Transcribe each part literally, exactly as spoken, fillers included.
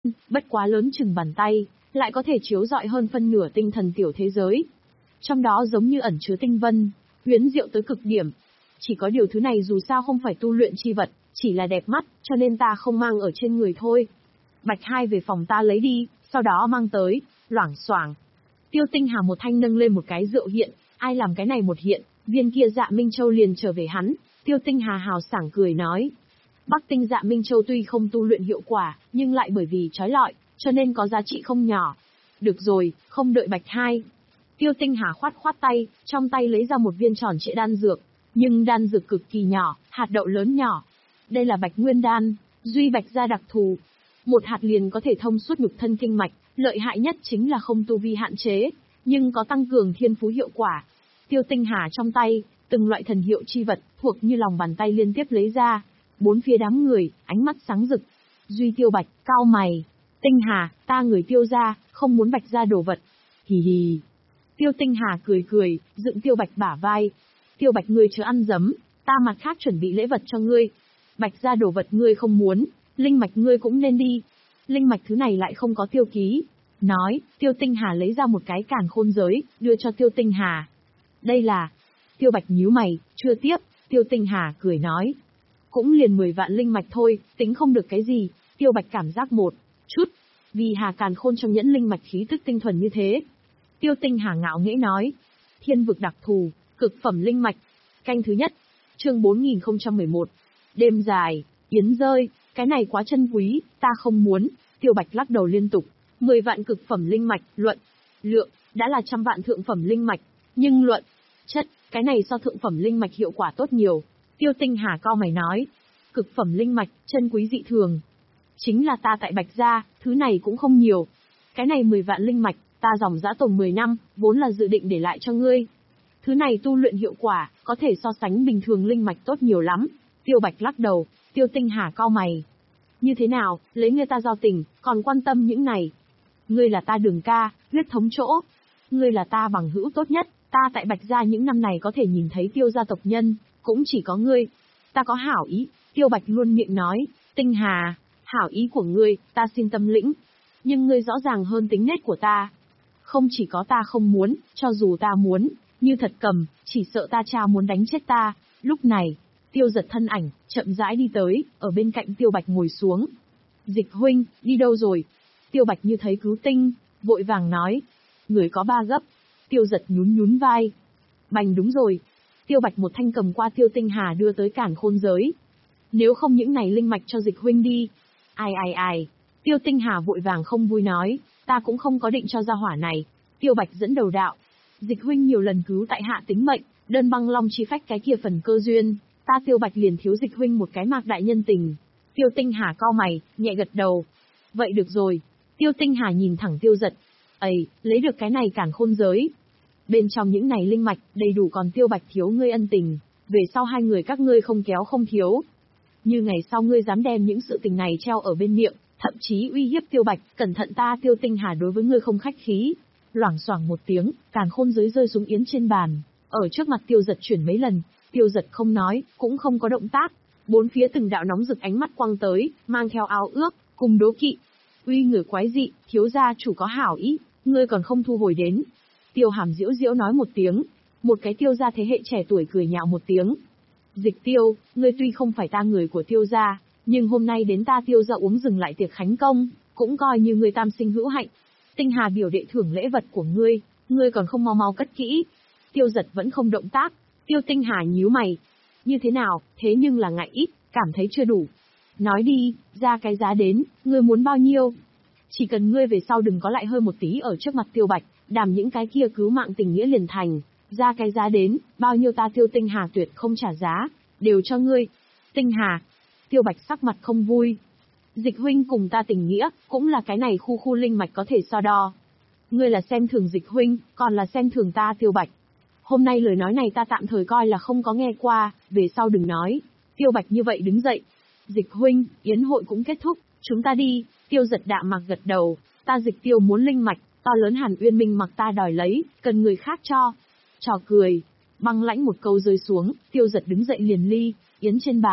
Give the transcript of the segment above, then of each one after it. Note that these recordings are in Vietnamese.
bất quá lớn chừng bàn tay, lại có thể chiếu rọi hơn phân nửa tinh thần tiểu thế giới. Trong đó giống như ẩn chứa tinh vân, huyễn diệu tới cực điểm. Chỉ có điều thứ này dù sao không phải tu luyện chi vật, chỉ là đẹp mắt, cho nên ta không mang ở trên người thôi. Bạch hai về phòng ta lấy đi, sau đó mang tới, loảng xoảng. Tiêu Tinh Hà một thanh nâng lên một cái rượu hiện, ai làm cái này một hiện, viên kia Dạ Minh Châu liền trở về hắn. Tiêu Tinh Hà hào sảng cười nói. Bắc tinh Dạ Minh Châu tuy không tu luyện hiệu quả, nhưng lại bởi vì trói lọi, cho nên có giá trị không nhỏ. Được rồi, không đợi Bạch hai. Tiêu Tinh Hà khoát khoát tay, trong tay lấy ra một viên tròn trịa đan dược, nhưng đan dược cực kỳ nhỏ, hạt đậu lớn nhỏ. Đây là Bạch Nguyên đan, duy Bạch gia đặc thù. Một hạt liền có thể thông suốt nhục thân kinh mạch, lợi hại nhất chính là không tu vi hạn chế, nhưng có tăng cường thiên phú hiệu quả. Tiêu Tinh Hà trong tay, từng loại thần hiệu chi vật, thuộc như lòng bàn tay liên tiếp lấy ra. Bốn phía đám người, ánh mắt sáng rực. Duy Tiêu Bạch, cao mày. Tinh Hà, ta người Tiêu gia, không muốn Bạch gia đồ vật. Hì hì. Tiêu Tinh Hà cười cười, dựng Tiêu Bạch bả vai. Tiêu Bạch ngươi chớ ăn dấm, ta mặt khác chuẩn bị lễ vật cho ngươi. Bạch gia đồ vật ngươi không muốn, linh mạch ngươi cũng nên đi. Linh mạch thứ này lại không có tiêu ký. Nói, Tiêu Tinh Hà lấy ra một cái càn khôn giới, đưa cho Tiêu Tinh Hà. Đây là... Tiêu Bạch nhíu mày, chưa tiếp, Tiêu Tinh Hà cười nói. Cũng liền mười vạn linh mạch thôi, tính không được cái gì. Tiêu Bạch cảm giác một chút, vì Hà càn khôn trong nhẫn linh mạch khí tức tinh thuần như thế. Tiêu Tinh Hà ngạo nghễ nói. Thiên vực đặc thù, cực phẩm linh mạch. Canh thứ nhất, chương bốn nghìn không trăm mười một. Đêm dài, yến rơi, cái này quá chân quý, ta không muốn. Tiêu Bạch lắc đầu liên tục. Mười vạn cực phẩm linh mạch, luận, lượng, đã là trăm vạn thượng phẩm linh mạch. Nhưng luận, chất, cái này so thượng phẩm linh mạch hiệu quả tốt nhiều. Tiêu Tinh Hà cau mày nói. Cực phẩm linh mạch, chân quý dị thường. Chính là ta tại Bạch gia, thứ này cũng không nhiều. Cái này mười vạn linh mạch, ta dòng dã tồn mười năm, vốn là dự định để lại cho ngươi. Thứ này tu luyện hiệu quả, có thể so sánh bình thường linh mạch tốt nhiều lắm. Tiêu Bạch lắc đầu, Tiêu Tinh Hà cau mày. Như thế nào, lấy ngươi ta giao tình, còn quan tâm những này. Ngươi là ta Đường ca, huyết thống chỗ. Ngươi là ta bằng hữu tốt nhất, ta tại Bạch gia những năm này có thể nhìn thấy Tiêu gia tộc nhân, cũng chỉ có ngươi. Ta có hảo ý, Tiêu Bạch luôn miệng nói, Tinh Hà, hảo ý của ngươi, ta xin tâm lĩnh. Nhưng ngươi rõ ràng hơn tính nết của ta. Không chỉ có ta không muốn, cho dù ta muốn, như thật cầm, chỉ sợ ta cha muốn đánh chết ta. Lúc này, Tiêu Giật thân ảnh, chậm rãi đi tới, ở bên cạnh Tiêu Bạch ngồi xuống. Dịch huynh, đi đâu rồi? Tiêu Bạch như thấy cứu tinh, vội vàng nói. Người có ba gấp. Tiêu Giật nhún nhún vai. Bành đúng rồi. Tiêu Bạch một thanh cầm qua Tiêu Tinh Hà đưa tới cản khôn giới. Nếu không những này linh mạch cho Dịch huynh đi. Ai ai ai. Tiêu Tinh Hà vội vàng không vui nói. Ta cũng không có định cho ra hỏa này. Tiêu Bạch dẫn đầu đạo. Dịch huynh nhiều lần cứu tại hạ tính mệnh, đơn băng long chi phách cái kia phần cơ duyên. Ta Tiêu Bạch liền thiếu Dịch huynh một cái mạc đại nhân tình. Tiêu Tinh Hà cau mày, nhẹ gật đầu. Vậy được rồi. Tiêu Tinh Hà nhìn thẳng Tiêu Giật. Ây, lấy được cái này cản khôn giới. Bên trong những này linh mạch, đầy đủ còn Tiêu Bạch thiếu ngươi ân tình. Về sau hai người các ngươi không kéo không thiếu. Như ngày sau ngươi dám đem những sự tình này treo ở bên miệng, thậm chí uy hiếp Tiêu Bạch, cẩn thận ta Tiêu Tinh Hà đối với ngươi không khách khí. Loảng xoảng một tiếng, càn khôn giới rơi xuống yến trên bàn. Ở trước mặt Tiêu Giật chuyển mấy lần, Tiêu Giật không nói, cũng không có động tác. Bốn phía từng đạo nóng rực ánh mắt quăng tới, mang theo ao ước, cùng đố kỵ. Uy người quái dị, thiếu gia chủ có hảo ý, ngươi còn không thu hồi đến. Tiêu Hàm diễu diễu nói một tiếng, một cái Tiêu gia thế hệ trẻ tuổi cười nhạo một tiếng. Dịch Tiêu, ngươi tuy không phải ta người của Tiêu gia, nhưng hôm nay đến ta Tiêu gia uống dừng lại tiệc khánh công, cũng coi như ngươi tam sinh hữu hạnh. Tinh Hà biểu đệ thưởng lễ vật của ngươi, ngươi còn không mau mau cất kỹ. Tiêu Giật vẫn không động tác. Tiêu Tinh Hà nhíu mày. Như thế nào, thế nhưng là ngại ít, cảm thấy chưa đủ. Nói đi, ra cái giá đến, ngươi muốn bao nhiêu? Chỉ cần ngươi về sau đừng có lại hơi một tí ở trước mặt Tiêu Bạch, đàm những cái kia cứu mạng tình nghĩa liền thành. Ra cái giá đến, bao nhiêu ta Tiêu Tinh Hà tuyệt không trả giá, đều cho ngươi. Tinh Hà. Tiêu Bạch sắc mặt không vui. Dịch huynh cùng ta tình nghĩa, cũng là cái này khu khu linh mạch có thể so đo. Ngươi là xem thường Dịch huynh, còn là xem thường ta Tiêu Bạch. Hôm nay lời nói này ta tạm thời coi là không có nghe qua, về sau đừng nói. Tiêu Bạch như vậy đứng dậy. Dịch huynh, yến hội cũng kết thúc, chúng ta đi. Tiêu Giật đạm mặc gật đầu, ta Dịch Tiêu muốn linh mạch, to lớn Hàn Uyên Minh mặc ta đòi lấy, cần người khác cho. Trò cười, băng lãnh một câu rơi xuống, Tiêu Giật đứng dậy liền ly, yến trên bàn,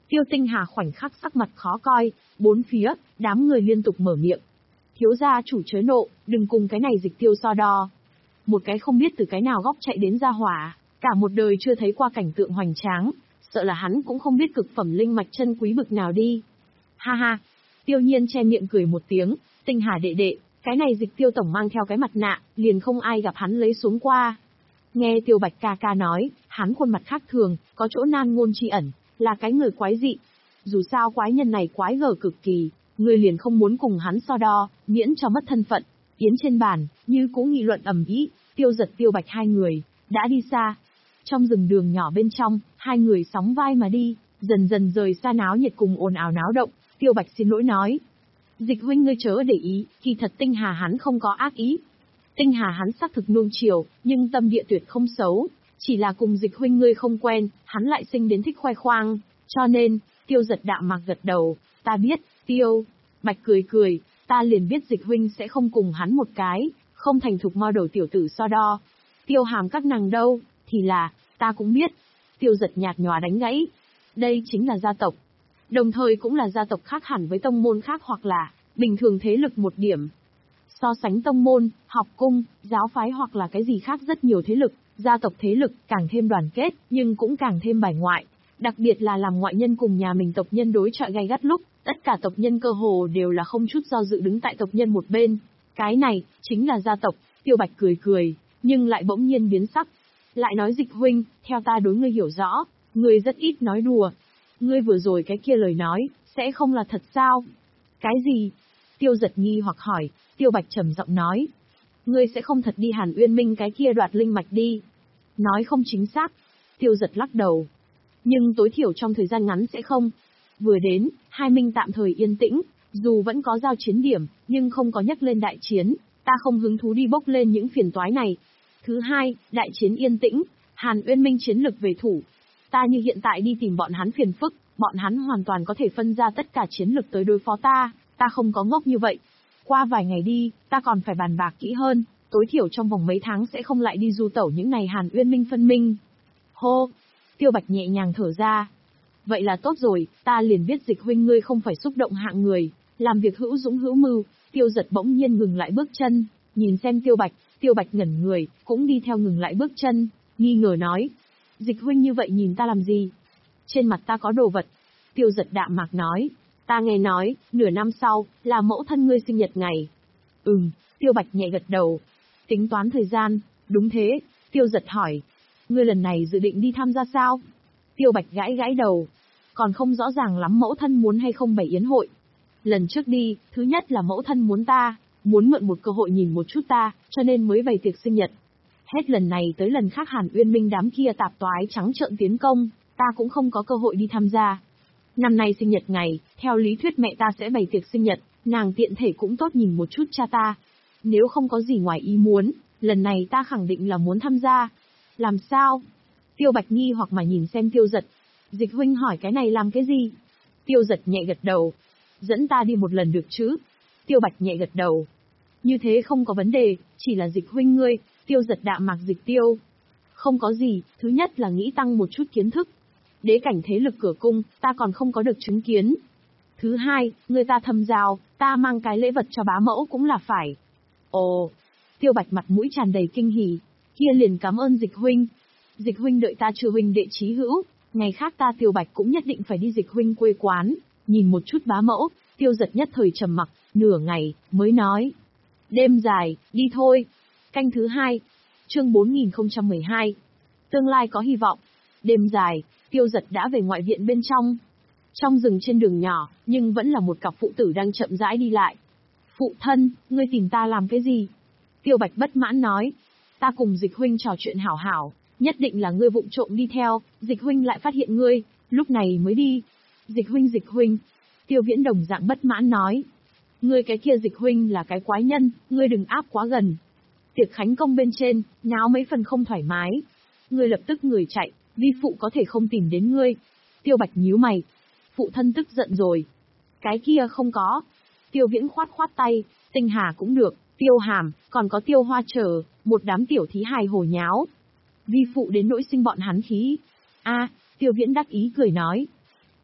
Tiêu Tinh Hà khoảnh khắc sắc mặt khó coi, bốn phía, đám người liên tục mở miệng. Thiếu gia chủ chớ nộ, đừng cùng cái này Dịch Tiêu so đo. Một cái không biết từ cái nào góc chạy đến ra hỏa, cả một đời chưa thấy qua cảnh tượng hoành tráng, sợ là hắn cũng không biết cực phẩm linh mạch chân quý bực nào đi. Ha ha, Tiêu Nhiên che miệng cười một tiếng, Tinh Hà đệ đệ, cái này Dịch Tiêu tổng mang theo cái mặt nạ, liền không ai gặp hắn lấy xuống qua. Nghe Tiêu Bạch ca ca nói, hắn khuôn mặt khác thường, có chỗ nan ngôn tri ẩn, là cái người quái dị. Dù sao quái nhân này quái gở cực kỳ, người liền không muốn cùng hắn so đo, miễn cho mất thân phận. Yến trên bàn, như cũ nghị luận ầm ĩ, Tiêu Giật Tiêu Bạch hai người đã đi xa. Trong rừng đường nhỏ bên trong, hai người sóng vai mà đi, dần dần rời xa náo nhiệt cùng ồn ào náo động. Tiêu Bạch xin lỗi nói: Dịch huynh ngươi chớ để ý, kỳ thật Tinh Hà hắn không có ác ý. Tinh Hà hắn xác thực nuông chiều, nhưng tâm địa tuyệt không xấu, chỉ là cùng Dịch huynh ngươi không quen, hắn lại sinh đến thích khoe khoang, cho nên. Tiêu Giật đạm mạc gật đầu, ta biết. Tiêu Bạch cười cười, ta liền biết Dịch huynh sẽ không cùng hắn một cái không thành thục mo đầu tiểu tử so đo. Tiêu Hàm các nàng đâu, thì là, ta cũng biết. Tiêu Giật nhạt nhòa đánh gãy, đây chính là gia tộc, đồng thời cũng là gia tộc khác hẳn với tông môn khác hoặc là bình thường thế lực một điểm. So sánh tông môn, học cung, giáo phái hoặc là cái gì khác rất nhiều thế lực, gia tộc thế lực càng thêm đoàn kết, nhưng cũng càng thêm bài ngoại. Đặc biệt là làm ngoại nhân cùng nhà mình tộc nhân đối chọi gay gắt lúc, tất cả tộc nhân cơ hồ đều là không chút do dự đứng tại tộc nhân một bên. Cái này, chính là gia tộc. Tiêu Bạch cười cười, nhưng lại bỗng nhiên biến sắc. Lại nói Dịch huynh, theo ta đối ngươi hiểu rõ, ngươi rất ít nói đùa. Ngươi vừa rồi cái kia lời nói, sẽ không là thật sao? Cái gì? Tiêu Giật nghi hoặc hỏi. Tiêu Bạch trầm giọng nói: Ngươi sẽ không thật đi Hàn Uyên Minh cái kia đoạt linh mạch đi. Nói không chính xác. Tiêu Giật lắc đầu. Nhưng tối thiểu trong thời gian ngắn sẽ không. Vừa đến, hai minh tạm thời yên tĩnh, dù vẫn có giao chiến điểm, nhưng không có nhắc lên đại chiến, ta không hứng thú đi bốc lên những phiền toái này. Thứ hai, đại chiến yên tĩnh, Hàn Uyên Minh chiến lực về thủ. Ta như hiện tại đi tìm bọn hắn phiền phức, bọn hắn hoàn toàn có thể phân ra tất cả chiến lực tới đối phó ta, ta không có ngốc như vậy. Qua vài ngày đi, ta còn phải bàn bạc kỹ hơn, tối thiểu trong vòng mấy tháng sẽ không lại đi du tẩu những này Hàn Uyên Minh phân minh. Hô! Tiêu Bạch nhẹ nhàng thở ra. Vậy là tốt rồi, ta liền biết Dịch huynh ngươi không phải xúc động hạng người, làm việc hữu dũng hữu mưu. Tiêu Giật bỗng nhiên ngừng lại bước chân, nhìn xem Tiêu Bạch, Tiêu Bạch ngẩn người, cũng đi theo ngừng lại bước chân, nghi ngờ nói: Dịch huynh như vậy nhìn ta làm gì? Trên mặt ta có đồ vật. Tiêu Giật đạm mạc nói: Ta nghe nói, nửa năm sau, là mẫu thân ngươi sinh nhật ngày. Ừm, Tiêu Bạch nhẹ gật đầu. Tính toán thời gian, đúng thế. Tiêu Giật hỏi: Ngươi lần này dự định đi tham gia sao? Tiêu Bạch gãi gãi đầu. Còn không rõ ràng lắm mẫu thân muốn hay không bày yến hội. Lần trước đi, thứ nhất là mẫu thân muốn ta, muốn mượn một cơ hội nhìn một chút ta, cho nên mới bày tiệc sinh nhật. Hết lần này tới lần khác Hàn Uyên Minh đám kia tạp toái trắng trợn tiến công, ta cũng không có cơ hội đi tham gia. Năm nay sinh nhật ngày, theo lý thuyết mẹ ta sẽ bày tiệc sinh nhật, nàng tiện thể cũng tốt nhìn một chút cha ta. Nếu không có gì ngoài ý muốn, lần này ta khẳng định là muốn tham gia. Làm sao? Tiêu Bạch nghi hoặc mà nhìn xem Tiêu Giật. Dịch huynh hỏi cái này làm cái gì? Tiêu Giật nhẹ gật đầu. Dẫn ta đi một lần được chứ? Tiêu Bạch nhẹ gật đầu. Như thế không có vấn đề, chỉ là Dịch huynh ngươi. Tiêu Giật đạm mạc Dịch Tiêu. Không có gì, thứ nhất là nghĩ tăng một chút kiến thức. Đế cảnh thế lực cửa cung, ta còn không có được chứng kiến. Thứ hai, người ta thâm giao, ta mang cái lễ vật cho bá mẫu cũng là phải. Ồ, Tiêu Bạch mặt mũi tràn đầy kinh hỉ. Kia liền cảm ơn Dịch huynh. Dịch huynh đợi ta chưa huynh đệ chí hữu, ngày khác ta Tiêu Bạch cũng nhất định phải đi Dịch huynh quê quán, nhìn một chút bá mẫu. Tiêu Giật nhất thời trầm mặc, nửa ngày, mới nói. Đêm dài, đi thôi. Canh thứ hai, chương bốn nghìn không trăm mười hai. Tương lai có hy vọng. Đêm dài, Tiêu Giật đã về ngoại viện bên trong. Trong rừng trên đường nhỏ, nhưng vẫn là một cặp phụ tử đang chậm rãi đi lại. Phụ thân, ngươi tìm ta làm cái gì? Tiêu Bạch bất mãn nói. Ta cùng Dịch huynh trò chuyện hảo hảo, nhất định là ngươi vụng trộm đi theo, Dịch huynh lại phát hiện ngươi, lúc này mới đi. Dịch huynh Dịch huynh. Tiêu Viễn đồng dạng bất mãn nói. Ngươi cái kia Dịch huynh là cái quái nhân, ngươi đừng áp quá gần. Tiệc khánh công bên trên, náo mấy phần không thoải mái. Ngươi lập tức người chạy, vi phụ có thể không tìm đến ngươi. Tiêu Bạch nhíu mày. Phụ thân tức giận rồi. Cái kia không có. Tiêu Viễn khoát khoát tay, Tinh Hà cũng được, Tiêu Hàm, còn có Tiêu Hoa chờ, một đám tiểu thí hài hồ nháo. Vi phụ đến nỗi sinh bọn hắn khí. A, Tiêu Viễn đắc ý cười nói.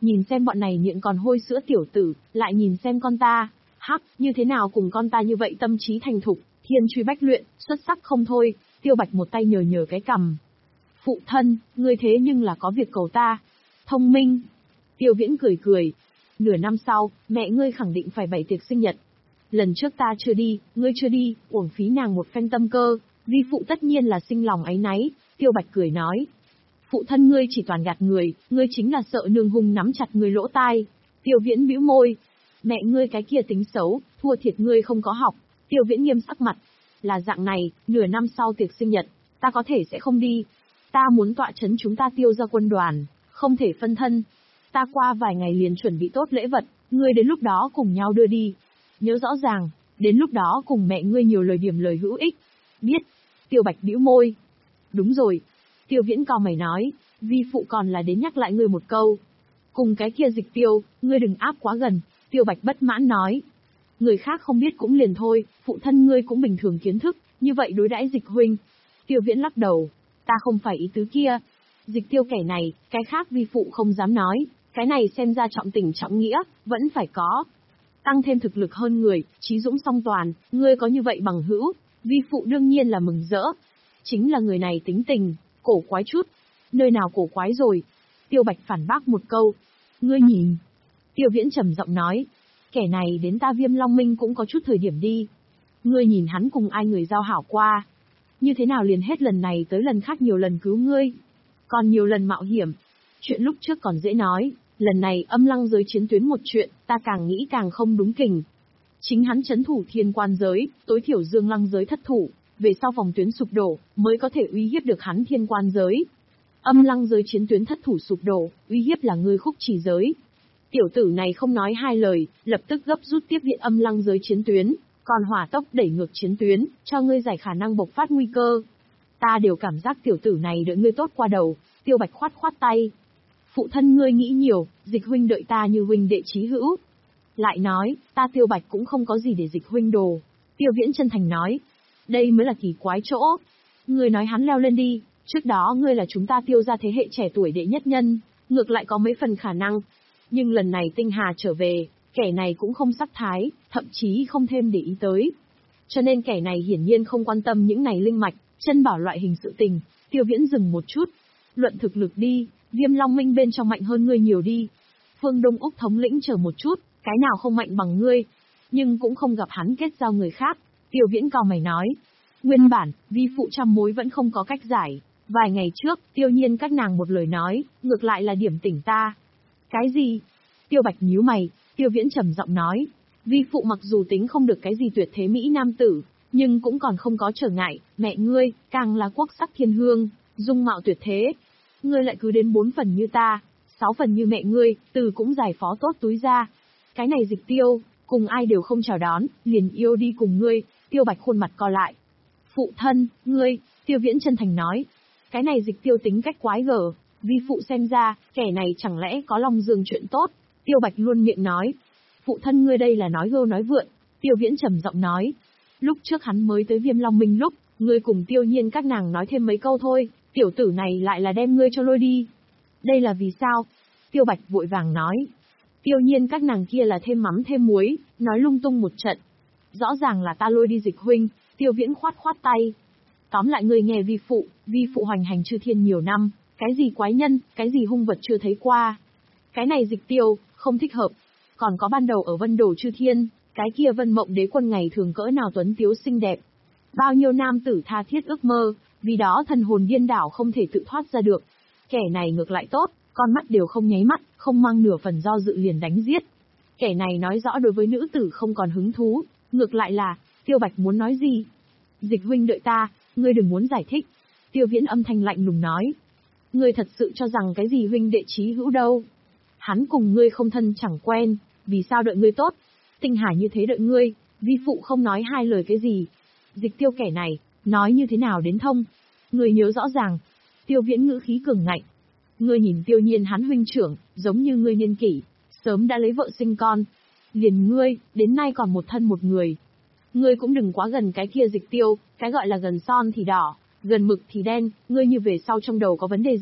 Nhìn xem bọn này miệng còn hôi sữa tiểu tử, lại nhìn xem con ta. Hắc, như thế nào cùng con ta như vậy tâm trí thành thục, thiên truy bách luyện, xuất sắc không thôi. Tiêu Bạch một tay nhờ nhờ cái cằm. Phụ thân, ngươi thế nhưng là có việc cầu ta. Thông minh. Tiêu Viễn cười cười. Nửa năm sau, mẹ ngươi khẳng định phải bày tiệc sinh nhật. Lần trước ta chưa đi, ngươi chưa đi, uổng phí nàng một phen tâm cơ, vi phụ tất nhiên là sinh lòng áy náy. Tiêu Bạch cười nói. Phụ thân ngươi chỉ toàn gạt người, ngươi chính là sợ nương hung nắm chặt ngươi lỗ tai. Tiêu Viễn bĩu môi. Mẹ ngươi cái kia tính xấu, thua thiệt ngươi không có học. Tiêu Viễn nghiêm sắc mặt. Là dạng này, nửa năm sau tiệc sinh nhật, ta có thể sẽ không đi. Ta muốn tọa chấn chúng ta Tiêu gia quân đoàn, không thể phân thân. Ta qua vài ngày liền chuẩn bị tốt lễ vật, ngươi đến lúc đó cùng nhau đưa đi. Nhớ rõ ràng, đến lúc đó cùng mẹ ngươi nhiều lời điểm lời hữu ích. Biết. Tiêu Bạch bĩu môi. Đúng rồi. Tiêu Viễn cau mày nói, vi phụ còn là đến nhắc lại ngươi một câu. Cùng cái kia Dịch Tiêu, ngươi đừng áp quá gần. Tiêu Bạch bất mãn nói. Người khác không biết cũng liền thôi, phụ thân ngươi cũng bình thường kiến thức, như vậy đối đãi Dịch huynh. Tiêu Viễn lắc đầu. Ta không phải ý tứ kia. Dịch Tiêu kẻ này, cái khác vi phụ không dám nói, cái này xem ra trọng tình trọng nghĩa, vẫn phải có. Tăng thêm thực lực hơn người, trí dũng song toàn, ngươi có như vậy bằng hữu, vi phụ đương nhiên là mừng rỡ. Chính là người này tính tình, cổ quái chút. Nơi nào cổ quái rồi? Tiêu Bạch phản bác một câu. Ngươi nhìn. Tiêu Viễn trầm giọng nói. Kẻ này đến ta Viêm Long Minh cũng có chút thời điểm đi. Ngươi nhìn hắn cùng ai người giao hảo qua. Như thế nào liền hết lần này tới lần khác nhiều lần cứu ngươi. Còn nhiều lần mạo hiểm. Chuyện lúc trước còn dễ nói, lần này âm lăng giới chiến tuyến một chuyện, ta càng nghĩ càng không đúng kình. Chính hắn chấn thủ thiên quan giới, tối thiểu dương lăng giới thất thủ, về sau phòng tuyến sụp đổ, mới có thể uy hiếp được hắn thiên quan giới. Âm lăng giới chiến tuyến thất thủ sụp đổ, uy hiếp là ngươi khúc chỉ giới. Tiểu tử này không nói hai lời, lập tức gấp rút tiếp viện âm lăng giới chiến tuyến, còn hỏa tốc đẩy ngược chiến tuyến, cho ngươi giải khả năng bộc phát nguy cơ. Ta đều cảm giác tiểu tử này đợi ngươi tốt qua đầu. Tiêu Bạch khoát khoát tay. Phụ thân ngươi nghĩ nhiều, Dịch huynh đợi ta như huynh đệ chí hữu. Lại nói, ta Tiêu Bạch cũng không có gì để Dịch huynh đồ. Tiêu Viễn chân thành nói. Đây mới là kỳ quái chỗ. Ngươi nói hắn leo lên đi, trước đó ngươi là chúng ta Tiêu gia thế hệ trẻ tuổi đệ nhất nhân, ngược lại có mấy phần khả năng. Nhưng lần này Tinh Hà trở về, kẻ này cũng không sắc thái, thậm chí không thêm để ý tới. Cho nên kẻ này hiển nhiên không quan tâm những này linh mạch, chân bảo loại hình sự tình. Tiêu Viễn dừng một chút. Luận thực lực đi, Viêm Long Minh bên trong mạnh hơn ngươi nhiều đi. Phương Đông Úc thống lĩnh chờ một chút, cái nào không mạnh bằng ngươi. Nhưng cũng không gặp hắn kết giao người khác. Tiêu Viễn cau mày nói. Nguyên bản, vi phụ trăm mối vẫn không có cách giải. Vài ngày trước, tiêu nhiên các nàng một lời nói, ngược lại là điểm tỉnh ta. Cái gì? Tiêu Bạch nhíu mày, Tiêu Viễn trầm giọng nói. Vi phụ mặc dù tính không được cái gì tuyệt thế mỹ nam tử, nhưng cũng còn không có trở ngại, mẹ ngươi, càng là quốc sắc thiên hương, dung mạo tuyệt thế. Ngươi lại cứ đến bốn phần như ta, sáu phần như mẹ ngươi, từ cũng giải phó tốt túi ra. Cái này Dịch Tiêu, cùng ai đều không chào đón, liền yêu đi cùng ngươi. Tiêu Bạch khuôn mặt co lại. Phụ thân, ngươi, Tiêu Viễn chân thành nói. Cái này Dịch Tiêu tính cách quái gở, vi phụ xem ra, kẻ này chẳng lẽ có lòng dương chuyện tốt. Tiêu Bạch luôn miệng nói. Phụ thân ngươi đây là nói gâu nói vượn. Tiêu Viễn trầm giọng nói. Lúc trước hắn mới tới Viêm Long Minh lúc, ngươi cùng Tiêu nhiên các nàng nói thêm mấy câu thôi, tiểu tử này lại là đem ngươi cho lôi đi. Đây là vì sao? Tiêu Bạch vội vàng nói. Tiêu nhiên các nàng kia là thêm mắm thêm muối, nói lung tung một trận. Rõ ràng là ta lôi đi Dịch huynh. Tiêu Viễn khoát khoát tay. Tóm lại ngươi nghe vi phụ, vi phụ hoành hành chư thiên nhiều năm, cái gì quái nhân, cái gì hung vật chưa thấy qua. Cái này Dịch Tiêu, không thích hợp. Còn có ban đầu ở Vân Đồ chư thiên, cái kia Vân Mộng đế quân ngày thường cỡ nào tuấn tiếu xinh đẹp. Bao nhiêu nam tử tha thiết ước mơ, vì đó thần hồn điên đảo không thể tự thoát ra được. Kẻ này ngược lại tốt, con mắt đều không nháy mắt, không mang nửa phần do dự liền đánh giết. Kẻ này nói rõ đối với nữ tử không còn hứng thú, ngược lại là, Tiêu Bạch muốn nói gì? Dịch huynh đợi ta, ngươi đừng muốn giải thích. Tiêu Viễn âm thanh lạnh lùng nói. Ngươi thật sự cho rằng cái gì huynh đệ chí hữu đâu? Hắn cùng ngươi không thân chẳng quen, vì sao đợi ngươi tốt? Tinh Hà như thế đợi ngươi, vi phụ không nói hai lời cái gì. Dịch Tiêu kẻ này, nói như thế nào đến thông? Ngươi nhớ rõ ràng. Tiêu Viễn ngữ khí cường ngạnh. Ngươi nhìn Tiêu nhiên hắn huynh trưởng, giống như ngươi niên kỷ, sớm đã lấy vợ sinh con. Liền ngươi, đến nay còn một thân một người. Ngươi cũng đừng quá gần cái kia Dịch Tiêu, cái gọi là gần son thì đỏ, gần mực thì đen, ngươi như về sau trong đầu có vấn đề gì,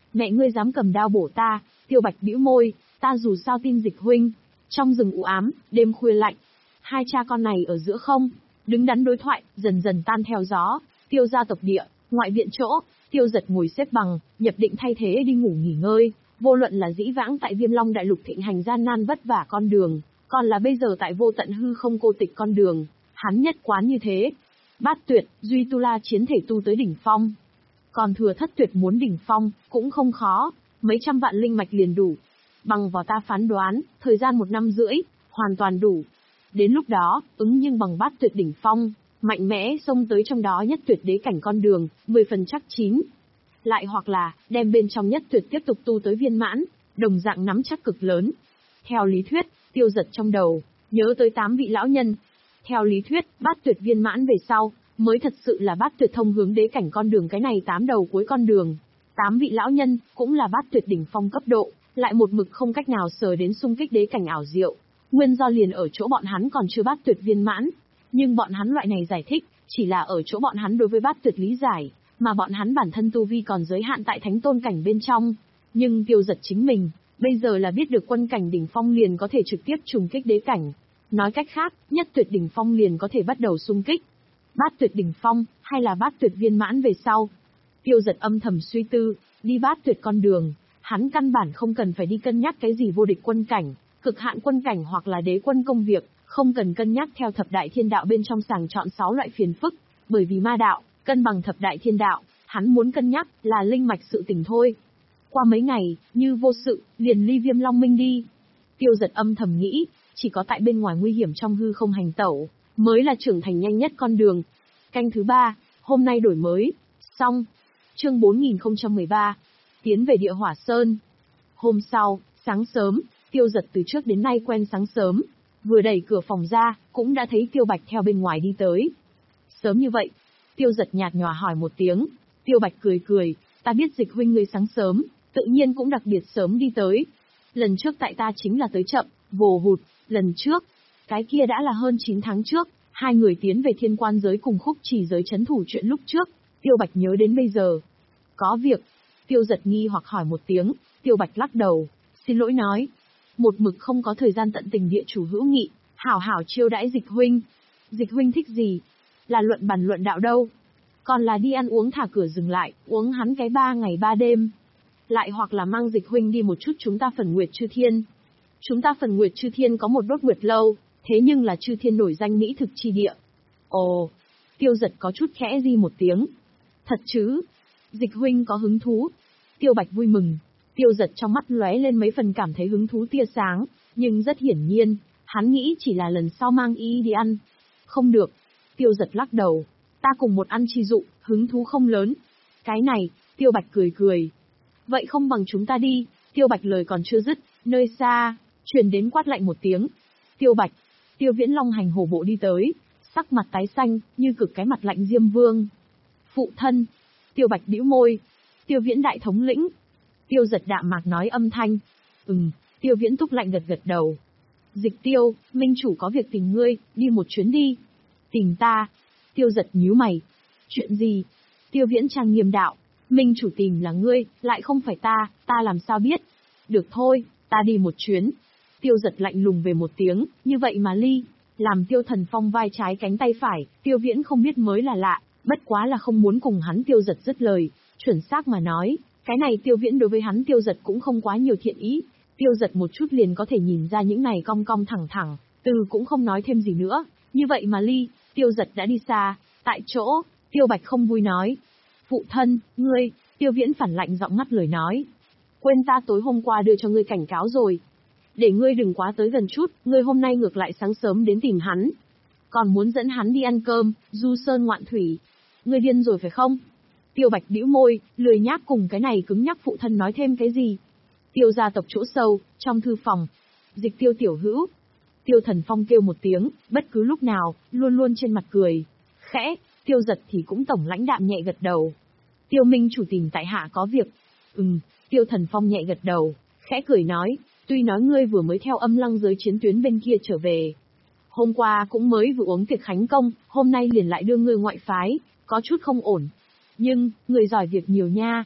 Mẹ ngươi dám cầm đao bổ ta, Tiêu Bạch bĩu môi, ta dù sao tin Dịch huynh. Trong rừng u ám, đêm khuya lạnh. Hai cha con này ở giữa không, đứng đắn đối thoại, dần dần tan theo gió. Tiêu gia tộc địa, ngoại viện chỗ, Tiêu Giật ngồi xếp bằng, nhập định thay thế đi ngủ nghỉ ngơi. Vô luận là dĩ vãng tại Viêm Long Đại Lục thịnh hành gian nan vất vả con đường, còn là bây giờ tại vô tận hư không cô tịch con đường, hắn nhất quán như thế. Bát tuyệt, Duy Tu La chiến thể tu tới đỉnh phong. Còn thừa thất tuyệt muốn đỉnh phong, cũng không khó, mấy trăm vạn linh mạch liền đủ. Bằng vào ta phán đoán, thời gian một năm rưỡi, hoàn toàn đủ. Đến lúc đó, ứng nhưng bằng bát tuyệt đỉnh phong, mạnh mẽ xông tới trong đó nhất tuyệt đế cảnh con đường, mười phần chắc chín. Lại hoặc là, đem bên trong nhất tuyệt tiếp tục tu tới viên mãn, đồng dạng nắm chắc cực lớn. Theo lý thuyết, Tiêu Giật trong đầu, nhớ tới tám vị lão nhân. Theo lý thuyết, bát tuyệt viên mãn về sau, mới thật sự là bát tuyệt thông hướng đế cảnh con đường cái này tám đầu cuối con đường. Tám vị lão nhân, cũng là bát tuyệt đỉnh phong cấp độ, lại một mực không cách nào sờ đến xung kích đế cảnh ảo diệu. Nguyên do liền ở chỗ bọn hắn còn chưa bát tuyệt viên mãn. Nhưng bọn hắn loại này giải thích, chỉ là ở chỗ bọn hắn đối với bát tuyệt lý giải, mà bọn hắn bản thân tu vi còn giới hạn tại thánh tôn cảnh bên trong. Nhưng Tiêu Giật chính mình, bây giờ là biết được quân cảnh đỉnh phong liền có thể trực tiếp trùng kích đế cảnh. Nói cách khác, nhất tuyệt đỉnh phong liền có thể bắt đầu xung kích. Bát tuyệt đỉnh phong, hay là bát tuyệt viên mãn về sau? Tiêu Giật âm thầm suy tư, đi bát tuyệt con đường, hắn căn bản không cần phải đi cân nhắc cái gì vô địch quân cảnh, cực hạn quân cảnh hoặc là đế quân công việc, không cần cân nhắc theo thập đại thiên đạo bên trong sàng chọn sáu loại phiền phức, bởi vì ma đạo, cân bằng thập đại thiên đạo, hắn muốn cân nhắc là linh mạch sự tình thôi. Qua mấy ngày, như vô sự, liền ly Viêm Long Minh đi. Tiêu Giật âm thầm nghĩ, chỉ có tại bên ngoài nguy hiểm trong hư không hành tẩu, mới là trưởng thành nhanh nhất con đường. Canh thứ ba, hôm nay đổi mới, xong. Chương bốn nghìn không trăm mười ba, tiến về địa hỏa sơn. Hôm sau, sáng sớm, Tiêu Giật từ trước đến nay quen sáng sớm, vừa đẩy cửa phòng ra, cũng đã thấy Tiêu Bạch theo bên ngoài đi tới. Sớm như vậy, Tiêu Giật nhạt nhòa hỏi một tiếng, Tiêu Bạch cười cười, ta biết Dịch huynh ngươi sáng sớm, tự nhiên cũng đặc biệt sớm đi tới. Lần trước tại ta chính là tới chậm, vồ hụt, lần trước, cái kia đã là hơn chín tháng trước, hai người tiến về thiên quan giới cùng khúc chỉ giới chấn thủ chuyện lúc trước, Tiêu Bạch nhớ đến bây giờ. Có việc, Tiêu Giật nghi hoặc hỏi một tiếng, Tiêu Bạch lắc đầu, xin lỗi nói, một mực không có thời gian tận tình địa chủ hữu nghị, hảo hảo chiêu đãi Dịch huynh. Dịch huynh thích gì? Là luận bàn luận đạo đâu? Còn là đi ăn uống thả cửa dừng lại, uống hắn cái ba ngày ba đêm. Lại hoặc là mang Dịch huynh đi một chút chúng ta phần Nguyệt Chư Thiên. Chúng ta phần Nguyệt Chư Thiên có một đốt Nguyệt lâu, thế nhưng là Chư Thiên nổi danh mỹ thực chi địa. Ồ, Tiêu Giật có chút khẽ di một tiếng. Thật chứ? Dịch huynh có hứng thú. Tiêu Bạch vui mừng. Tiêu Giật trong mắt lóe lên mấy phần cảm thấy hứng thú tia sáng, nhưng rất hiển nhiên, hắn nghĩ chỉ là lần sau mang y đi ăn. Không được. Tiêu Giật lắc đầu. Ta cùng một ăn chi dụ, hứng thú không lớn. Cái này, Tiêu Bạch cười cười. Vậy không bằng chúng ta đi. Tiêu Bạch lời còn chưa dứt, nơi xa, truyền đến quát lạnh một tiếng. Tiêu Bạch, Tiêu Viễn Long hành hổ bộ đi tới, sắc mặt tái xanh, như cực cái mặt lạnh Diêm Vương. Phụ thân. Tiêu Bạch bĩu môi. Tiêu Viễn đại thống lĩnh. Tiêu Giật đạm mạc nói âm thanh. Ừm, Tiêu Viễn túc lạnh gật gật đầu. Dịch Tiêu, minh chủ có việc tìm ngươi, đi một chuyến đi. Tìm ta. Tiêu Giật nhíu mày. Chuyện gì? Tiêu Viễn trang nghiêm đạo. Minh chủ tìm là ngươi, lại không phải ta, ta làm sao biết? Được thôi, ta đi một chuyến. Tiêu Giật lạnh lùng về một tiếng, như vậy mà ly. Làm Tiêu Thần Phong vai trái cánh tay phải, Tiêu Viễn không biết mới là lạ, bất quá là không muốn cùng hắn Tiêu Giật dứt lời. Chuẩn xác mà nói, cái này Tiêu Viễn đối với hắn Tiêu Giật cũng không quá nhiều thiện ý. Tiêu Giật một chút liền có thể nhìn ra những này cong cong thẳng thẳng, từ cũng không nói thêm gì nữa. Như vậy mà ly, Tiêu Giật đã đi xa. Tại chỗ, Tiêu Bạch không vui nói. Phụ thân, ngươi, Tiêu Viễn phản lạnh giọng ngắt lời nói. Quên ta tối hôm qua đưa cho ngươi cảnh cáo rồi. Để ngươi đừng quá tới gần chút, ngươi hôm nay ngược lại sáng sớm đến tìm hắn. Còn muốn dẫn hắn đi ăn cơm, du sơn ngoạn thủy. Ngươi điên rồi phải không? Tiêu Bạch bĩu môi, lười nhác cùng cái này cứng nhắc phụ thân nói thêm cái gì. Tiêu gia tộc chỗ sâu, trong thư phòng. Dịch Tiêu tiểu hữu. Tiêu Thần Phong kêu một tiếng, bất cứ lúc nào, luôn luôn trên mặt cười. Khẽ, Tiêu Giật thì cũng tổng lãnh đạm nhẹ gật đầu. Tiêu Minh chủ tìm tại hạ có việc. Ừm, Tiêu Thần Phong nhẹ gật đầu, khẽ cười nói, tuy nói ngươi vừa mới theo âm lăng giới chiến tuyến bên kia trở về. Hôm qua cũng mới vừa uống tiệc khánh công, hôm nay liền lại đưa ngươi ngoại phái, có chút không ổn. Nhưng, người giỏi việc nhiều nha.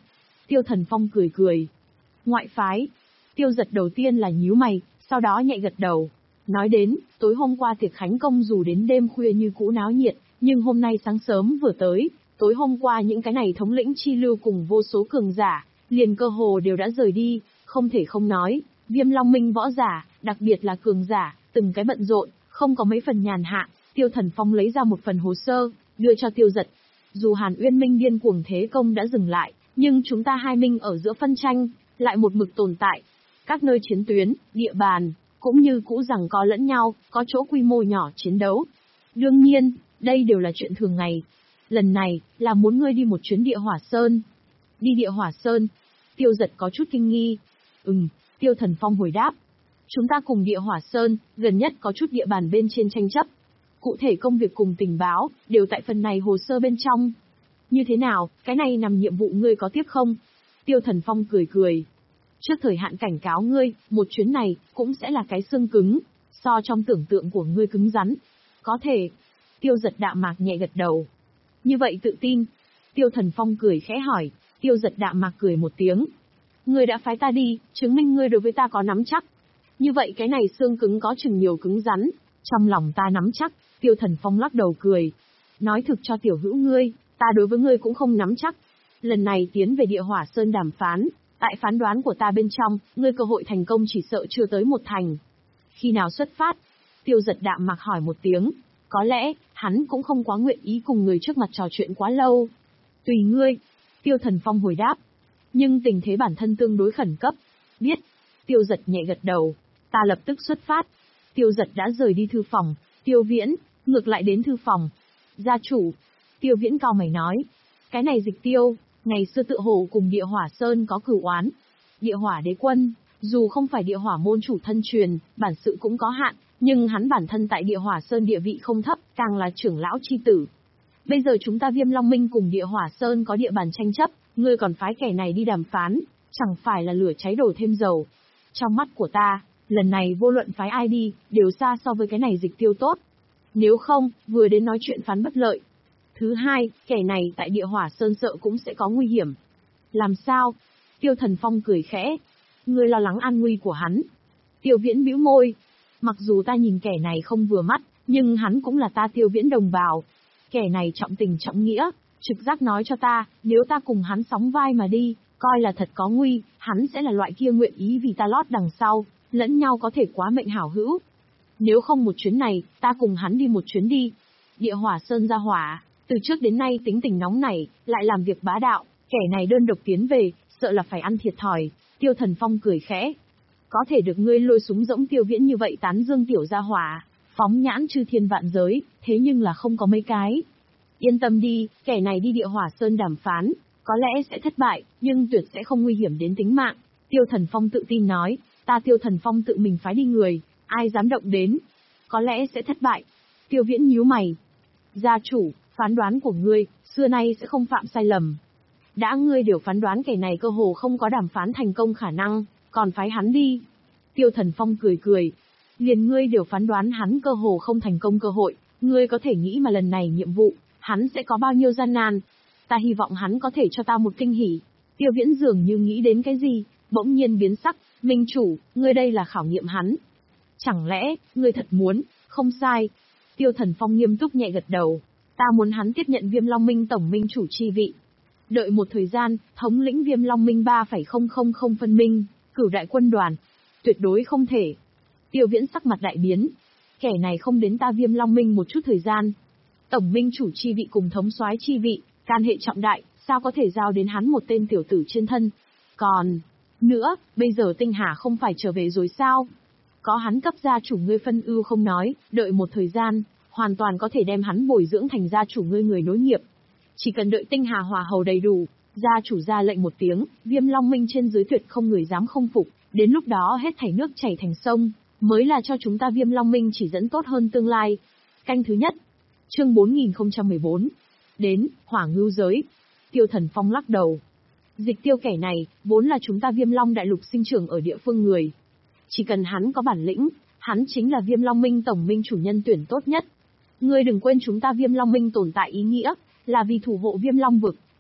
Tiêu Thần Phong cười cười. Ngoại phái. Tiêu Giật đầu tiên là nhíu mày, sau đó nhẹ gật đầu. Nói đến, tối hôm qua tiệc khánh công dù đến đêm khuya như cũ náo nhiệt, nhưng hôm nay sáng sớm vừa tới, tối hôm qua những cái này thống lĩnh chi lưu cùng vô số cường giả, liền cơ hồ đều đã rời đi, không thể không nói, Viêm Long Minh võ giả, đặc biệt là cường giả, từng cái bận rộn, không có mấy phần nhàn hạ. Tiêu Thần Phong lấy ra một phần hồ sơ, đưa cho Tiêu Giật. Dù Hàn Uyên Minh điên cuồng thế công đã dừng lại, nhưng chúng ta hai minh ở giữa phân tranh, lại một mực tồn tại. Các nơi chiến tuyến, địa bàn, cũng như cũ rằng có lẫn nhau, có chỗ quy mô nhỏ chiến đấu. Đương nhiên, đây đều là chuyện thường ngày. Lần này, là muốn ngươi đi một chuyến địa hỏa sơn. Đi địa hỏa sơn. Tiêu Giật có chút kinh nghi. Ừm, Tiêu Thần Phong hồi đáp. Chúng ta cùng địa hỏa sơn, gần nhất có chút địa bàn bên trên tranh chấp. Cụ thể công việc cùng tình báo, đều tại phần này hồ sơ bên trong. Như thế nào, cái này nằm nhiệm vụ ngươi có tiếp không? Tiêu Thần Phong cười cười. Trước thời hạn cảnh cáo ngươi, một chuyến này, cũng sẽ là cái xương cứng, so trong tưởng tượng của ngươi cứng rắn. Có thể. Tiêu Giật đạm mạc nhẹ gật đầu. Như vậy tự tin. Tiêu Thần Phong cười khẽ hỏi. Tiêu Giật đạm mạc cười một tiếng. Ngươi đã phái ta đi, chứng minh ngươi đối với ta có nắm chắc. Như vậy cái này xương cứng có chừng nhiều cứng rắn. Trong lòng ta nắm chắc. Tiêu Thần Phong lắc đầu cười. Nói thực cho tiểu hữu ngươi, ta đối với ngươi cũng không nắm chắc. Lần này tiến về địa hỏa sơn đàm phán, tại phán đoán của ta bên trong, ngươi cơ hội thành công chỉ sợ chưa tới một thành. Khi nào xuất phát? Tiêu Giật đạm mặc hỏi một tiếng. Có lẽ, hắn cũng không quá nguyện ý cùng người trước mặt trò chuyện quá lâu. Tùy ngươi. Tiêu Thần Phong hồi đáp. Nhưng tình thế bản thân tương đối khẩn cấp. Biết. Tiêu Giật nhẹ gật đầu. Ta lập tức xuất phát. Tiêu Giật đã rời đi thư phòng. Tiêu Viễn, ngược lại đến thư phòng. Gia chủ. Tiêu Viễn cao mày nói. Cái này Dịch Tiêu, ngày xưa tự hồ cùng địa hỏa sơn có cửu oán. Địa hỏa đế quân, dù không phải địa hỏa môn chủ thân truyền, bản sự cũng có hạn, nhưng hắn bản thân tại địa hỏa sơn địa vị không thấp, càng là trưởng lão chi tử. Bây giờ chúng ta Viêm Long Minh cùng địa hỏa sơn có địa bàn tranh chấp, ngươi còn phái kẻ này đi đàm phán, chẳng phải là lửa cháy đổ thêm dầu. Trong mắt của ta, lần này vô luận phái ai đi, đều xa so với cái này Dịch Tiêu tốt. Nếu không, vừa đến nói chuyện phán bất lợi. Thứ hai, kẻ này tại địa hỏa sơn sợ cũng sẽ có nguy hiểm. Làm sao? Tiêu Thần Phong cười khẽ. Ngươi lo lắng an nguy của hắn. Tiêu Viễn bĩu môi. Mặc dù ta nhìn kẻ này không vừa mắt, nhưng hắn cũng là ta Tiêu Viễn đồng bào. Kẻ này trọng tình trọng nghĩa, trực giác nói cho ta, nếu ta cùng hắn sóng vai mà đi, coi là thật có nguy, hắn sẽ là loại kia nguyện ý vì ta lót đằng sau, lẫn nhau có thể quá mệnh hảo hữu. Nếu không một chuyến này, ta cùng hắn đi một chuyến đi. Địa hỏa sơn ra hỏa, từ trước đến nay tính tình nóng nảy, lại làm việc bá đạo, kẻ này đơn độc tiến về, sợ là phải ăn thiệt thòi. Tiêu Thần Phong cười khẽ. Có thể được ngươi lôi súng rỗng Tiêu Viễn như vậy tán dương tiểu gia hỏa, phóng nhãn chư thiên vạn giới, thế nhưng là không có mấy cái. Yên tâm đi, kẻ này đi địa hỏa sơn đàm phán, có lẽ sẽ thất bại, nhưng tuyệt sẽ không nguy hiểm đến tính mạng. Tiêu Thần Phong tự tin nói, ta Tiêu Thần Phong tự mình phái đi người, ai dám động đến, có lẽ sẽ thất bại. Tiêu Viễn nhíu mày. Gia chủ, phán đoán của ngươi, xưa nay sẽ không phạm sai lầm. Đã ngươi đều phán đoán kẻ này cơ hồ không có đàm phán thành công khả năng, còn phái hắn đi. Tiêu Thần Phong cười cười. Liền ngươi đều phán đoán hắn cơ hồ không thành công cơ hội, ngươi có thể nghĩ mà lần này nhiệm vụ, hắn sẽ có bao nhiêu gian nan. Ta hy vọng hắn có thể cho ta một kinh hỉ. Tiêu Viễn dường như nghĩ đến cái gì, bỗng nhiên biến sắc. Minh chủ, ngươi đây là khảo nghiệm hắn. Chẳng lẽ, ngươi thật muốn? Không sai. Tiêu Thần Phong nghiêm túc nhẹ gật đầu. Ta muốn hắn tiếp nhận Viêm Long Minh tổng minh chủ chi vị. Đợi một thời gian, thống lĩnh Viêm Long Minh ba phẩy không không không phân minh, cửu đại quân đoàn. Tuyệt đối không thể. Tiêu Viễn sắc mặt đại biến. Kẻ này không đến ta Viêm Long Minh một chút thời gian. Tổng minh chủ chi vị cùng thống soái chi vị, can hệ trọng đại, sao có thể giao đến hắn một tên tiểu tử trên thân. Còn... nữa, bây giờ Tinh Hà không phải trở về rồi sao? Có hắn cấp gia chủ ngươi phân ưu không nói, đợi một thời gian, hoàn toàn có thể đem hắn bồi dưỡng thành gia chủ ngươi người nối nghiệp. Chỉ cần đợi Tinh Hà hòa hầu đầy đủ, gia chủ ra lệnh một tiếng, Viêm Long Minh trên dưới tuyệt không người dám không phục, đến lúc đó hết thảy nước chảy thành sông, mới là cho chúng ta Viêm Long Minh chỉ dẫn tốt hơn tương lai. Canh thứ nhất. Chương bốn nghìn không trăm mười bốn. Đến, Hỏa Ngưu giới. Tiêu Thần Phong lắc đầu. Dịch Tiêu kẻ này, vốn là chúng ta Viêm Long đại lục sinh trưởng ở địa phương người. Chỉ cần hắn có bản lĩnh, hắn chính là Viêm Long Minh tổng minh chủ nhân tuyển tốt nhất. Ngươi đừng quên chúng ta Viêm Long Minh tồn tại ý nghĩa, là vì thủ hộ Viêm Long vực,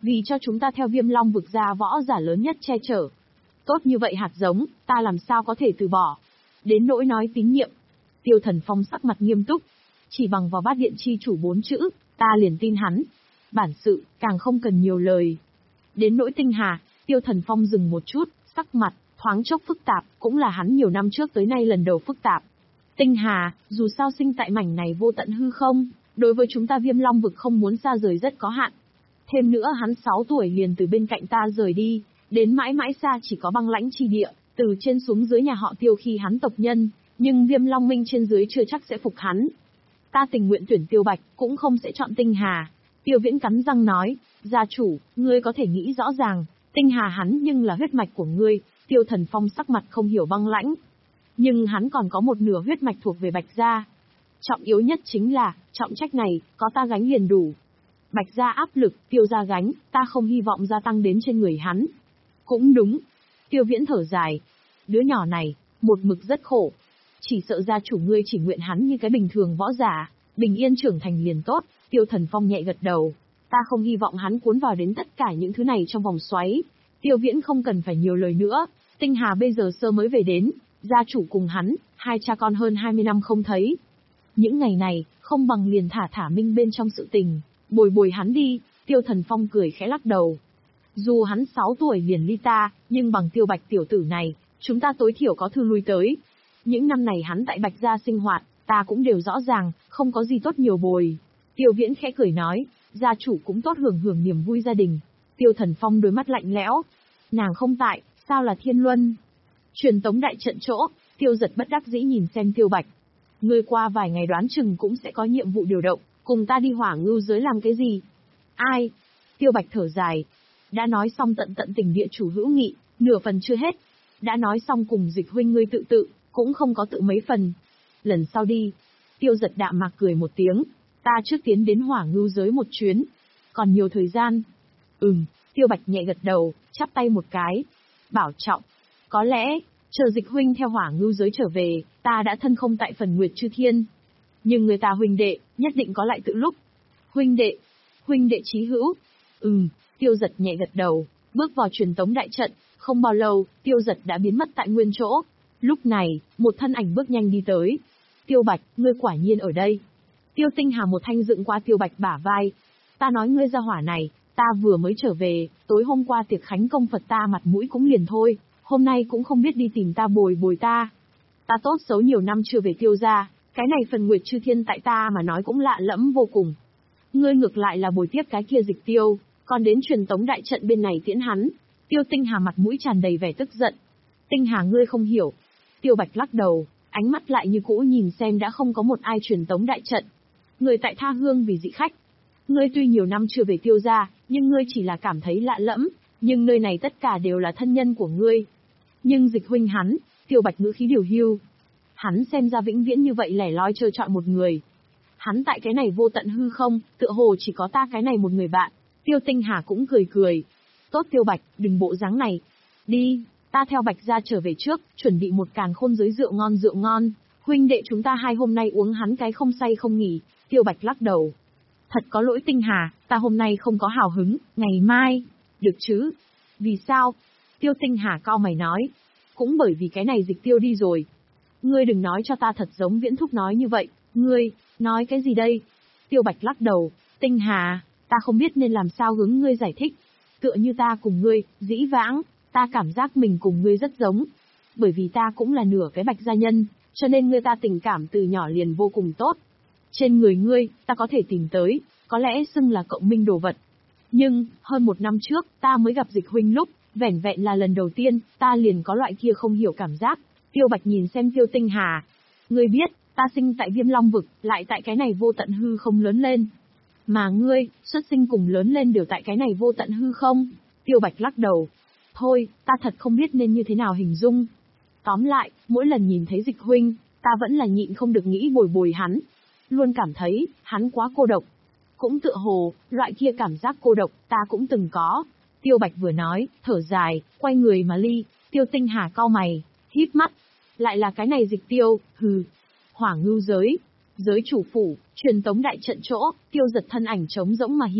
vì cho chúng ta theo Viêm Long vực ra võ giả lớn nhất che chở. Tốt như vậy hạt giống, ta làm sao có thể từ bỏ. Đến nỗi nói tín nhiệm. Tiêu Thần Phong sắc mặt nghiêm túc. Chỉ bằng vào Bát Điện chi chủ bốn chữ, ta liền tin hắn. Bản sự, càng không cần nhiều lời. Đến nỗi Tinh Hà, Tiêu Thần Phong dừng một chút, sắc mặt, thoáng chốc phức tạp, cũng là hắn nhiều năm trước tới nay lần đầu phức tạp. Tinh Hà, dù sao sinh tại mảnh này vô tận hư không, đối với chúng ta Viêm Long vực không muốn xa rời rất có hạn. Thêm nữa hắn sáu tuổi liền từ bên cạnh ta rời đi, đến mãi mãi xa chỉ có băng lãnh chi địa, từ trên xuống dưới nhà họ Tiêu khi hắn tộc nhân, nhưng Viêm Long Minh trên dưới chưa chắc sẽ phục hắn. Ta tình nguyện tuyển Tiêu Bạch, cũng không sẽ chọn Tinh Hà. Tiêu Viễn cắn răng nói, gia chủ, ngươi có thể nghĩ rõ ràng, Tinh Hà hắn nhưng là huyết mạch của ngươi. Tiêu Thần Phong sắc mặt không hiểu băng lãnh. Nhưng hắn còn có một nửa huyết mạch thuộc về Bạch gia. Trọng yếu nhất chính là, trọng trách này, có ta gánh liền đủ. Bạch gia áp lực, Tiêu gia gánh, ta không hy vọng gia tăng đến trên người hắn. Cũng đúng. Tiêu Viễn thở dài. Đứa nhỏ này, một mực rất khổ. Chỉ sợ gia chủ ngươi chỉ nguyện hắn như cái bình thường võ giả, bình yên trưởng thành liền tốt. Tiêu Thần Phong nhẹ gật đầu. Ta không hy vọng hắn cuốn vào đến tất cả những thứ này trong vòng xoáy. Tiêu Viễn không cần phải nhiều lời nữa. Tinh Hà bây giờ sơ mới về đến, gia chủ cùng hắn, hai cha con hơn hai mươi năm không thấy. Những ngày này, không bằng liền thả thả Minh bên trong sự tình, bồi bồi hắn đi. Tiêu Thần Phong cười khẽ lắc đầu. Dù hắn sáu tuổi liền ly ta, nhưng bằng Tiêu Bạch tiểu tử này, chúng ta tối thiểu có thư lui tới. Những năm này hắn tại Bạch gia sinh hoạt, ta cũng đều rõ ràng, không có gì tốt nhiều bồi. Tiêu Viễn khẽ cười nói, gia chủ cũng tốt hưởng hưởng niềm vui gia đình. Tiêu Thần Phong đôi mắt lạnh lẽo. Nàng không tại, sao là Thiên Luân? Truyền tống đại trận chỗ, Tiêu Giật bất đắc dĩ nhìn xem Tiêu Bạch. Ngươi qua vài ngày đoán chừng cũng sẽ có nhiệm vụ điều động, cùng ta đi Hỏa Ngưu giới làm cái gì? Ai? Tiêu Bạch thở dài. Đã nói xong tận tận tình địa chủ hữu nghị, nửa phần chưa hết. Đã nói xong cùng Dịch huynh ngươi tự tự, cũng không có tự mấy phần. Lần sau đi. Tiêu Giật đạm mạc cười một tiếng. Ta trước tiến đến Hỏa Ngưu giới một chuyến. Còn nhiều thời gian. Ừm, Tiêu Bạch nhẹ gật đầu, chắp tay một cái. Bảo trọng. Có lẽ, chờ Dịch huynh theo Hỏa Ngưu giới trở về, ta đã thân không tại phần Nguyệt Chư Thiên. Nhưng người ta huynh đệ, nhất định có lại tự lúc. Huynh đệ, huynh đệ chí hữu. Ừm, Tiêu Giật nhẹ gật đầu, bước vào truyền tống đại trận, không bao lâu, Tiêu Giật đã biến mất tại nguyên chỗ. Lúc này, một thân ảnh bước nhanh đi tới. Tiêu Bạch, ngươi quả nhiên ở đây. Tiêu Tinh Hà một thanh dựng qua Tiêu Bạch bả vai. Ta nói ngươi ra hỏa này, ta vừa mới trở về, tối hôm qua tiệc khánh công Phật ta mặt mũi cũng liền thôi, hôm nay cũng không biết đi tìm ta bồi bồi ta. Ta tốt xấu nhiều năm chưa về Tiêu gia, cái này phần Nguyệt Chư Thiên tại ta mà nói cũng lạ lẫm vô cùng. Ngươi ngược lại là bồi tiếp cái kia Dịch Tiêu, còn đến truyền tống đại trận bên này tiễn hắn. Tiêu Tinh Hà mặt mũi tràn đầy vẻ tức giận. Tinh Hà ngươi không hiểu. Tiêu Bạch lắc đầu, ánh mắt lại như cũ nhìn xem đã không có một ai truyền tống đại trận. Người tại tha hương vì dị khách. Ngươi tuy nhiều năm chưa về Tiêu gia, nhưng ngươi chỉ là cảm thấy lạ lẫm, nhưng nơi này tất cả đều là thân nhân của ngươi. Nhưng Dịch huynh hắn, Tiêu Bạch ngữ khí điều hưu. Hắn xem ra vĩnh viễn như vậy lẻ loi trơ trọi một người. Hắn tại cái này vô tận hư không, tựa hồ chỉ có ta cái này một người bạn. Tiêu Tinh Hà cũng cười cười. Tốt Tiêu Bạch, đừng bộ dáng này. Đi, ta theo Bạch gia trở về trước, chuẩn bị một càn khôn giới rượu ngon rượu ngon. Huynh đệ chúng ta hai hôm nay uống hắn cái không say không nghỉ. Tiêu Bạch lắc đầu. Thật có lỗi Tinh Hà, ta hôm nay không có hào hứng, ngày mai. Được chứ? Vì sao? Tiêu Tinh Hà cau mày nói. Cũng bởi vì cái này Dịch Tiêu đi rồi. Ngươi đừng nói cho ta thật giống Viễn Thúc nói như vậy. Ngươi, nói cái gì đây? Tiêu Bạch lắc đầu. Tinh Hà, ta không biết nên làm sao hướng ngươi giải thích. Tựa như ta cùng ngươi, dĩ vãng, ta cảm giác mình cùng ngươi rất giống. Bởi vì ta cũng là nửa cái Bạch gia nhân, cho nên ngươi ta tình cảm từ nhỏ liền vô cùng tốt. Trên người ngươi, ta có thể tìm tới, có lẽ xưng là cộng minh đồ vật. Nhưng, hơn một năm trước, ta mới gặp Dịch huynh lúc, vẻn vẹn là lần đầu tiên, ta liền có loại kia không hiểu cảm giác. Tiêu Bạch nhìn xem Tiêu Tinh Hà. Ngươi biết, ta sinh tại Viêm Long vực, lại tại cái này vô tận hư không lớn lên. Mà ngươi, xuất sinh cùng lớn lên đều tại cái này vô tận hư không. Tiêu Bạch lắc đầu. Thôi, ta thật không biết nên như thế nào hình dung. Tóm lại, mỗi lần nhìn thấy Dịch huynh, ta vẫn là nhịn không được nghĩ bồi bồi hắn. Luôn cảm thấy, hắn quá cô độc. Cũng tựa hồ, loại kia cảm giác cô độc, ta cũng từng có. Tiêu Bạch vừa nói, thở dài, quay người mà ly. Tiêu Tinh Hà cau mày, híp mắt. Lại là cái này Dịch Tiêu, hừ. Hỏa Ngưu giới, giới chủ phủ, truyền tống đại trận chỗ, Tiêu Giật thân ảnh trống rỗng mà hiện.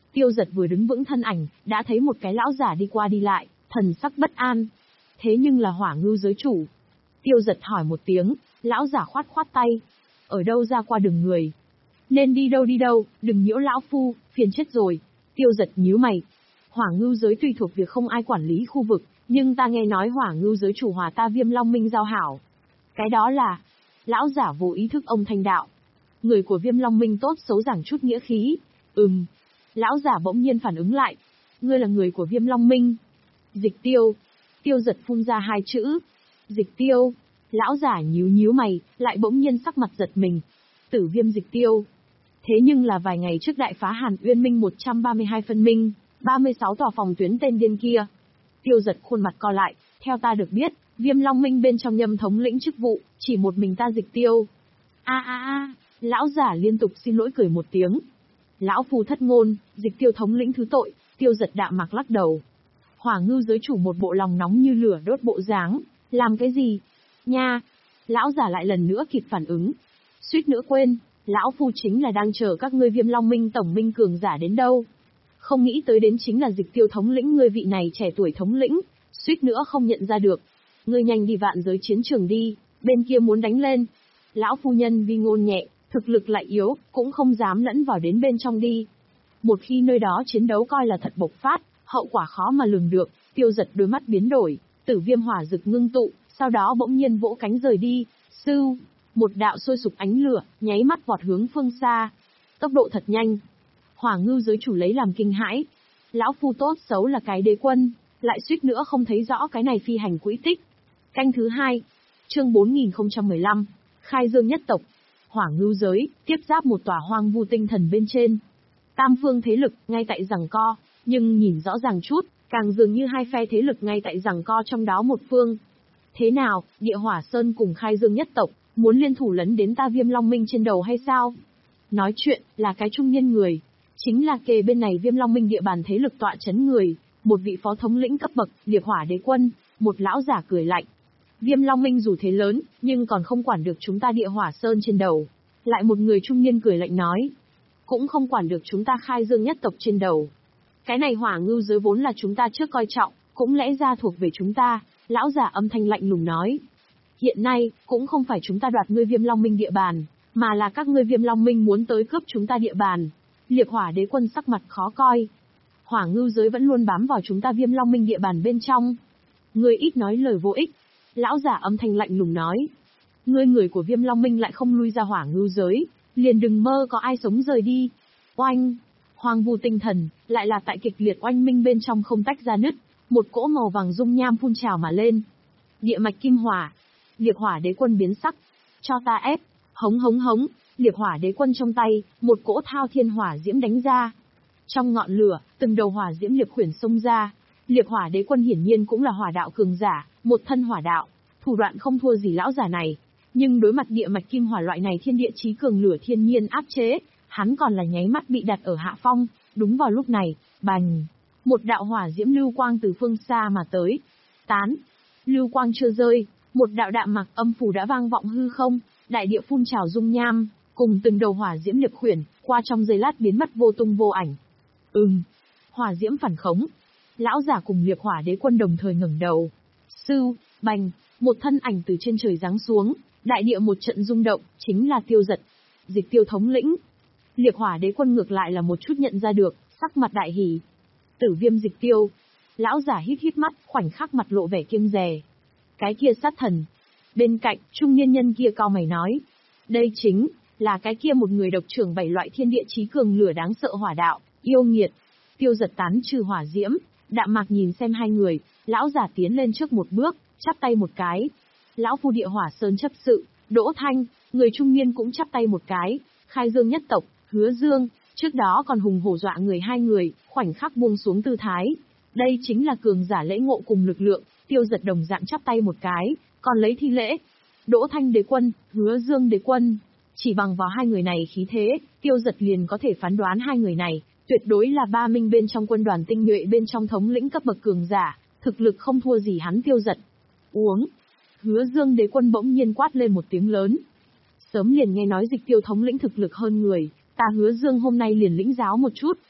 Tiêu Dật vừa đứng vững thân ảnh, đã thấy một cái lão giả đi qua đi lại, thần sắc bất an. Thế nhưng là Hỏa Ngưu giới chủ. Tiêu Dật hỏi một tiếng, lão giả khoát khoát tay. Ở đâu ra qua đường người? Nên đi đâu đi đâu, đừng nhiễu lão phu, phiền chết rồi. Tiêu Dật nhíu mày. Hỏa Ngưu giới tùy thuộc việc không ai quản lý khu vực, nhưng ta nghe nói Hỏa Ngưu giới chủ hòa ta Viêm Long Minh giao hảo. Cái đó là... Lão giả vô ý thức ông thanh đạo. Người của Viêm Long Minh tốt xấu giảng chút nghĩa khí. Ừm. Lão giả bỗng nhiên phản ứng lại. Ngươi là người của Viêm Long Minh. Dịch Tiêu. Tiêu Dật phun ra hai chữ. Dịch Tiêu. Lão giả nhíu nhíu mày, lại bỗng nhiên sắc mặt giật mình. Tử Viêm Dịch Tiêu. Thế nhưng là vài ngày trước đại phá Hàn Uyên Minh một trăm ba mươi hai phân minh, ba mươi sáu tòa phòng tuyến tên điên kia. Tiêu Dật khuôn mặt co lại, theo ta được biết, Viêm Long Minh bên trong Nhâm thống lĩnh chức vụ, chỉ một mình ta Dịch Tiêu. A a a, lão giả liên tục xin lỗi cười một tiếng. Lão phu thất ngôn, Dịch Tiêu thống lĩnh thứ tội. Tiêu Dật đạm mạc lắc đầu. Hỏa Ngưu giới chủ một bộ lòng nóng như lửa đốt bộ dáng, làm cái gì? Nha! Lão giả lại lần nữa kịp phản ứng. Suýt nữa quên, lão phu chính là đang chờ các ngươi Viêm Long Minh tổng minh cường giả đến đâu. Không nghĩ tới đến chính là Dịch Tiêu thống lĩnh ngươi vị này trẻ tuổi thống lĩnh, suýt nữa không nhận ra được. Ngươi nhanh đi vạn giới chiến trường đi, bên kia muốn đánh lên. Lão phu nhân vi ngôn nhẹ, thực lực lại yếu, cũng không dám lẫn vào đến bên trong đi. Một khi nơi đó chiến đấu coi là thật bộc phát, hậu quả khó mà lường được. Tiêu Dật đôi mắt biến đổi, tử viêm hỏa rực ngưng tụ, sau đó bỗng nhiên vỗ cánh rời đi. Sưu, một đạo sôi sục ánh lửa, nháy mắt vọt hướng phương xa. Tốc độ thật nhanh. Hỏa Ngưu giới chủ lấy làm kinh hãi. Lão phu tốt xấu là cái đế quân, lại suýt nữa không thấy rõ cái này phi hành quỹ tích. Canh thứ hai, chương bốn nghìn không trăm mười lăm, Khai Dương nhất tộc. Hỏa Ngưu giới, tiếp giáp một tòa hoang vu tinh thần bên trên. Tam phương thế lực, ngay tại giằng co, nhưng nhìn rõ ràng chút, càng dường như hai phe thế lực ngay tại giằng co trong đó một phương. Thế nào, Địa Hỏa Sơn cùng Khai Dương nhất tộc, muốn liên thủ lấn đến ta Viêm Long Minh trên đầu hay sao? Nói chuyện, là cái trung nhân người. Chính là kề bên này Viêm Long Minh địa bàn thế lực tọa chấn người, một vị phó thống lĩnh cấp bậc, Liệt Hỏa Đế Quân, một lão giả cười lạnh. Viêm Long Minh dù thế lớn, nhưng còn không quản được chúng ta Địa Hỏa Sơn trên đầu. Lại một người trung niên cười lạnh nói. Cũng không quản được chúng ta Khai Dương nhất tộc trên đầu. Cái này Hỏa Ngưu giới vốn là chúng ta trước coi trọng, cũng lẽ ra thuộc về chúng ta, lão giả âm thanh lạnh lùng nói. Hiện nay, cũng không phải chúng ta đoạt ngươi Viêm Long Minh địa bàn, mà là các ngươi Viêm Long Minh muốn tới cướp chúng ta địa bàn. Liệt Hỏa Đế Quân sắc mặt khó coi. Hỏa Ngưu giới vẫn luôn bám vào chúng ta Viêm Long Minh địa bàn bên trong. Ngươi ít nói lời vô ích. Lão giả âm thanh lạnh lùng nói. Ngươi người của Viêm Long Minh lại không lui ra Hỏa Ngưu giới, liền đừng mơ có ai sống rời đi. Oanh! Hoang vu tinh thần, lại là tại kịch liệt oanh minh bên trong không tách ra nứt, một cỗ màu vàng dung nham phun trào mà lên. Địa mạch kim hỏa. Liệt Hỏa Đế Quân biến sắc. Cho ta ép. Hống hống hống. Liệt Hỏa Đế Quân trong tay, một cỗ thao thiên hỏa diễm đánh ra. Trong ngọn lửa, từng đầu hỏa diễm liệt khuyển xông ra. Liệt Hỏa Đế Quân hiển nhiên cũng là hỏa đạo cường giả, một thân hỏa đạo, thủ đoạn không thua gì lão giả này. Nhưng đối mặt địa mạch kim hỏa loại này thiên địa chí cường lửa thiên nhiên áp chế, hắn còn là nháy mắt bị đặt ở hạ phong. Đúng vào lúc này, bành, một đạo hỏa diễm lưu quang từ phương xa mà tới. Tán, lưu quang chưa rơi, một đạo đạm mặc âm phù đã vang vọng hư không, đại địa phun trào dung nham, cùng từng đầu hỏa diễm liệt khuyển, qua trong giây lát biến mất vô tung vô ảnh. Ừm, hỏa diễm phản khống. Lão giả cùng Liệt Hỏa Đế Quân đồng thời ngẩng đầu. Sưu, bành, một thân ảnh từ trên trời giáng xuống, đại địa một trận rung động, chính là Tiêu Dật, Dịch Tiêu thống lĩnh. Liệt Hỏa Đế Quân ngược lại là một chút nhận ra được, sắc mặt đại hỉ. Tử Viêm Dịch Tiêu. Lão giả hít hít mắt, khoảnh khắc mặt lộ vẻ kiêng dè. Cái kia sát thần. Bên cạnh, trung niên nhân kia cau mày nói. Đây chính là cái kia một người độc trưởng bảy loại thiên địa chí cường lửa đáng sợ hỏa đạo, yêu nghiệt. Tiêu Dật tán trừ hỏa diễm, đạm mạc nhìn xem hai người, lão giả tiến lên trước một bước, chắp tay một cái. Lão phu Địa Hỏa Sơn chấp sự, Đỗ Thanh, người trung niên cũng chắp tay một cái. Khai Dương nhất tộc, Hứa Dương, trước đó còn hùng hổ dọa người hai người, khoảnh khắc buông xuống tư thái. Đây chính là cường giả lễ ngộ cùng lực lượng. Tiêu Dật đồng dạng chắp tay một cái, còn lấy thi lễ. Đỗ Thanh Đế Quân, Hứa Dương Đế Quân. Chỉ bằng vào hai người này khí thế, Tiêu Dật liền có thể phán đoán hai người này, tuyệt đối là ba minh bên trong quân đoàn tinh nhuệ bên trong thống lĩnh cấp bậc cường giả, thực lực không thua gì hắn Tiêu Dật. Uống. Hứa Dương Đế Quân bỗng nhiên quát lên một tiếng lớn. Sớm liền nghe nói Dịch Tiêu thống lĩnh thực lực hơn người, ta Hứa Dương hôm nay liền lĩnh giáo một chút,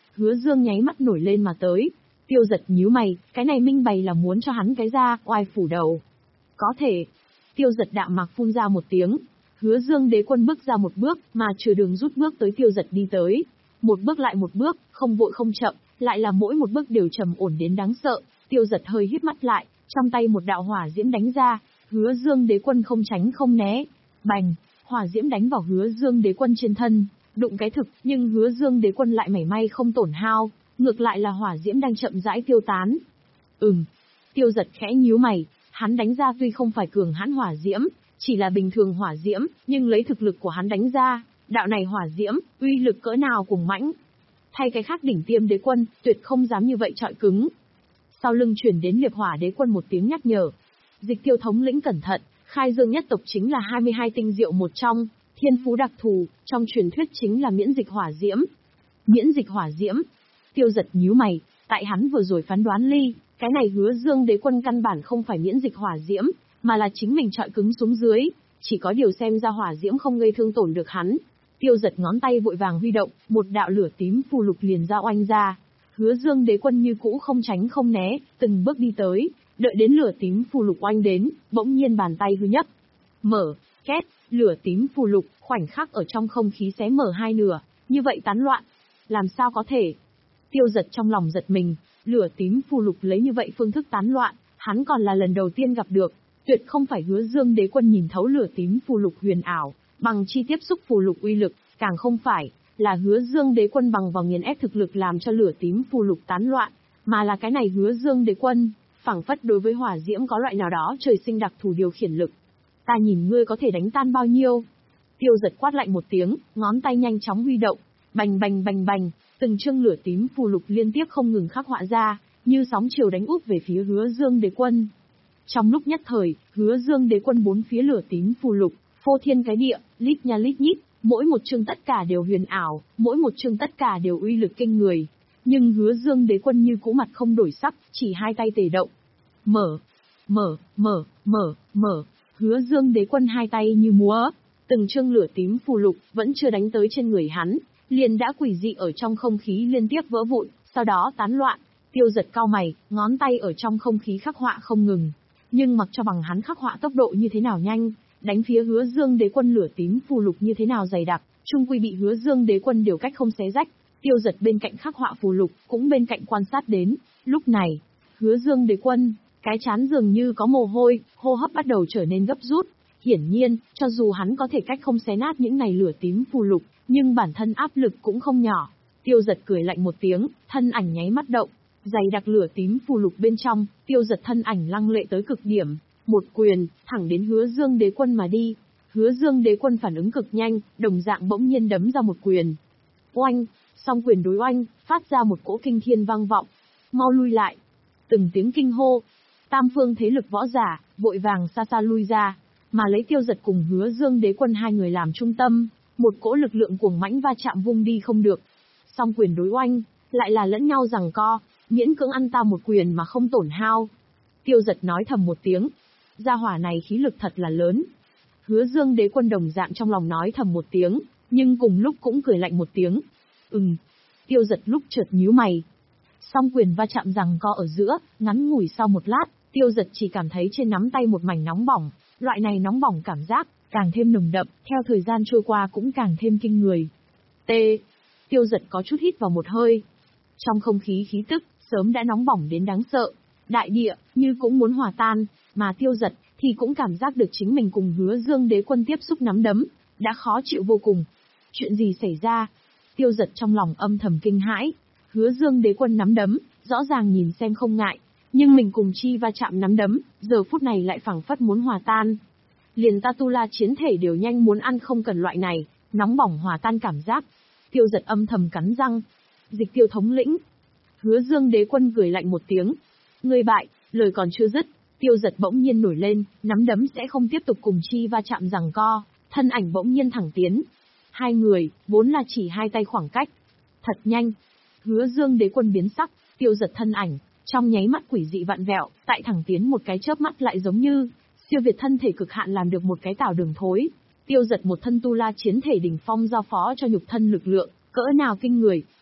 Hứa Dương nháy mắt nổi lên mà tới. Tiêu Giật nhíu mày, cái này minh bày là muốn cho hắn cái ra, oai phủ đầu. Có thể. Tiêu Giật đạm mạc phun ra một tiếng. Hứa Dương đế quân bước ra một bước, mà chừa đường rút bước tới Tiêu Giật đi tới. Một bước lại một bước, không vội không chậm, lại là mỗi một bước đều trầm ổn đến đáng sợ. Tiêu Giật hơi híp mắt lại, trong tay một đạo hỏa diễm đánh ra, Hứa Dương đế quân không tránh không né. Bành, hỏa diễm đánh vào Hứa Dương đế quân trên thân, đụng cái thực, nhưng Hứa Dương đế quân lại mảy may không tổn hao, ngược lại là hỏa diễm đang chậm rãi tiêu tán. Ừm. Tiêu Giật khẽ nhíu mày, hắn đánh ra tuy không phải cường hãn hỏa diễm, chỉ là bình thường hỏa diễm, nhưng lấy thực lực của hắn đánh ra, đạo này hỏa diễm, uy lực cỡ nào cùng mãnh. Thay cái khác đỉnh tiêm đế quân, tuyệt không dám như vậy chọi cứng. Sau lưng chuyển đến liệp hỏa đế quân một tiếng nhắc nhở. Dịch Tiêu thống lĩnh cẩn thận, Khai Dương nhất tộc chính là hai mươi hai tinh diệu một trong, thiên phú đặc thù, trong truyền thuyết chính là miễn dịch hỏa diễm. Miễn dịch hỏa diễm. Tiêu Giật nhíu mày, tại hắn vừa rồi phán đoán ly, cái này Hứa Dương đế quân căn bản không phải miễn dịch hỏa diễm, mà là chính mình chọi cứng xuống dưới, chỉ có điều xem ra hỏa diễm không gây thương tổn được hắn. Tiêu Giật ngón tay vội vàng huy động, một đạo lửa tím phù lục liền ra oanh ra. Hứa Dương đế quân như cũ không tránh không né, từng bước đi tới, đợi đến lửa tím phù lục oanh đến, bỗng nhiên bàn tay hư nhấc. Mở, két, lửa tím phù lục, khoảnh khắc ở trong không khí xé mở hai nửa, như vậy tán loạn. Làm sao có thể? Tiêu Giật trong lòng giật mình, lửa tím phù lục lấy như vậy phương thức tán loạn, hắn còn là lần đầu tiên gặp được, tuyệt không phải Hứa Dương đế quân nhìn thấu lửa tím phù lục huyền ảo, bằng chi tiếp xúc phù lục uy lực, càng không phải là Hứa Dương đế quân bằng vào nghiền ép thực lực làm cho lửa tím phù lục tán loạn, mà là cái này Hứa Dương đế quân, phảng phất đối với hỏa diễm có loại nào đó trời sinh đặc thù điều khiển lực. Ta nhìn ngươi có thể đánh tan bao nhiêu? Tiêu Giật quát lạnh một tiếng, ngón tay nhanh chóng huy động, bành bành bành bành, từng chương lửa tím phù lục liên tiếp không ngừng khắc họa ra, như sóng chiều đánh úp về phía Hứa Dương đế quân. Trong lúc nhất thời, Hứa Dương đế quân bốn phía lửa tím phù lục, phô thiên cái địa, lít nha lít nhít, mỗi một chương tất cả đều huyền ảo, mỗi một chương tất cả đều uy lực kinh người. Nhưng Hứa Dương đế quân như cũ mặt không đổi sắc, chỉ hai tay tề động. Mở, mở, mở, mở, mở, Hứa Dương đế quân hai tay như múa, từng chương lửa tím phù lục vẫn chưa đánh tới trên người hắn, liền đã quỷ dị ở trong không khí liên tiếp vỡ vụn, sau đó tán loạn. Tiêu Giật cau mày, ngón tay ở trong không khí khắc họa không ngừng. Nhưng mặc cho bằng hắn khắc họa tốc độ như thế nào nhanh, đánh phía Hứa Dương đế quân lửa tím phù lục như thế nào dày đặc, chung quy bị Hứa Dương đế quân điều cách không xé rách. Tiêu Giật bên cạnh khắc họa phù lục, cũng bên cạnh quan sát đến. Lúc này, Hứa Dương đế quân, cái trán dường như có mồ hôi, hô hấp bắt đầu trở nên gấp rút. Hiển nhiên, cho dù hắn có thể cách không xé nát những này lửa tím phù lục, nhưng bản thân áp lực cũng không nhỏ. Tiêu Giật cười lạnh một tiếng, thân ảnh nháy mắt động, dày đặc lửa tím phù lục bên trong, Tiêu Giật thân ảnh lăng lệ tới cực điểm, một quyền, thẳng đến Hứa Dương đế quân mà đi. Hứa Dương đế quân phản ứng cực nhanh, đồng dạng bỗng nhiên đấm ra một quyền. Oanh, song quyền đối oanh, phát ra một cỗ kinh thiên vang vọng. Mau lui lại. Từng tiếng kinh hô. Tam phương thế lực võ giả, vội vàng xa xa lui ra, mà lấy Tiêu Giật cùng Hứa Dương đế quân hai người làm trung tâm, một cỗ lực lượng cuồng mãnh va chạm vung đi không được. Song quyền đối oanh, lại là lẫn nhau giằng co, miễn cưỡng ăn ta một quyền mà không tổn hao. Tiêu Giật nói thầm một tiếng, gia hỏa này khí lực thật là lớn. Hứa Dương đế quân đồng dạng trong lòng nói thầm một tiếng, nhưng cùng lúc cũng cười lạnh một tiếng. Ừm. Tiêu Giật lúc chợt nhíu mày. Song quyền va chạm giằng co ở giữa, ngắn ngủi sau một lát, Tiêu Giật chỉ cảm thấy trên nắm tay một mảnh nóng bỏng, loại này nóng bỏng cảm giác càng thêm nồng đậm, theo thời gian trôi qua cũng càng thêm kinh người. T. Tiêu Giật có chút hít vào một hơi. Trong không khí khí tức sớm đã nóng bỏng đến đáng sợ, đại địa như cũng muốn hòa tan, mà Tiêu Giật thì cũng cảm giác được chính mình cùng Hứa Dương đế quân tiếp xúc nắm đấm, đã khó chịu vô cùng. Chuyện gì xảy ra? Tiêu Giật trong lòng âm thầm kinh hãi. Hứa Dương đế quân nắm đấm, rõ ràng nhìn xem không ngại, nhưng mình cùng chi va chạm nắm đấm, giờ phút này lại phảng phất muốn hòa tan. Liền ta tu la chiến thể đều nhanh muốn ăn không cần loại này, nóng bỏng hòa tan cảm giác. Tiêu Giật âm thầm cắn răng. Dịch Tiêu thống lĩnh. Hứa Dương đế quân cười lạnh một tiếng. Ngươi bại, lời còn chưa dứt, Tiêu Giật bỗng nhiên nổi lên, nắm đấm sẽ không tiếp tục cùng chi va chạm giằng co, thân ảnh bỗng nhiên thẳng tiến. Hai người, vốn là chỉ hai tay khoảng cách. Thật nhanh. Hứa Dương đế quân biến sắc, Tiêu Giật thân ảnh, trong nháy mắt quỷ dị vặn vẹo, tại thẳng tiến một cái chớp mắt lại giống như siêu việt thân thể cực hạn làm được một cái tảo đường thối. Tiêu Giật một thân tu la chiến thể đỉnh phong giao phó cho nhục thân lực lượng, cỡ nào kinh người.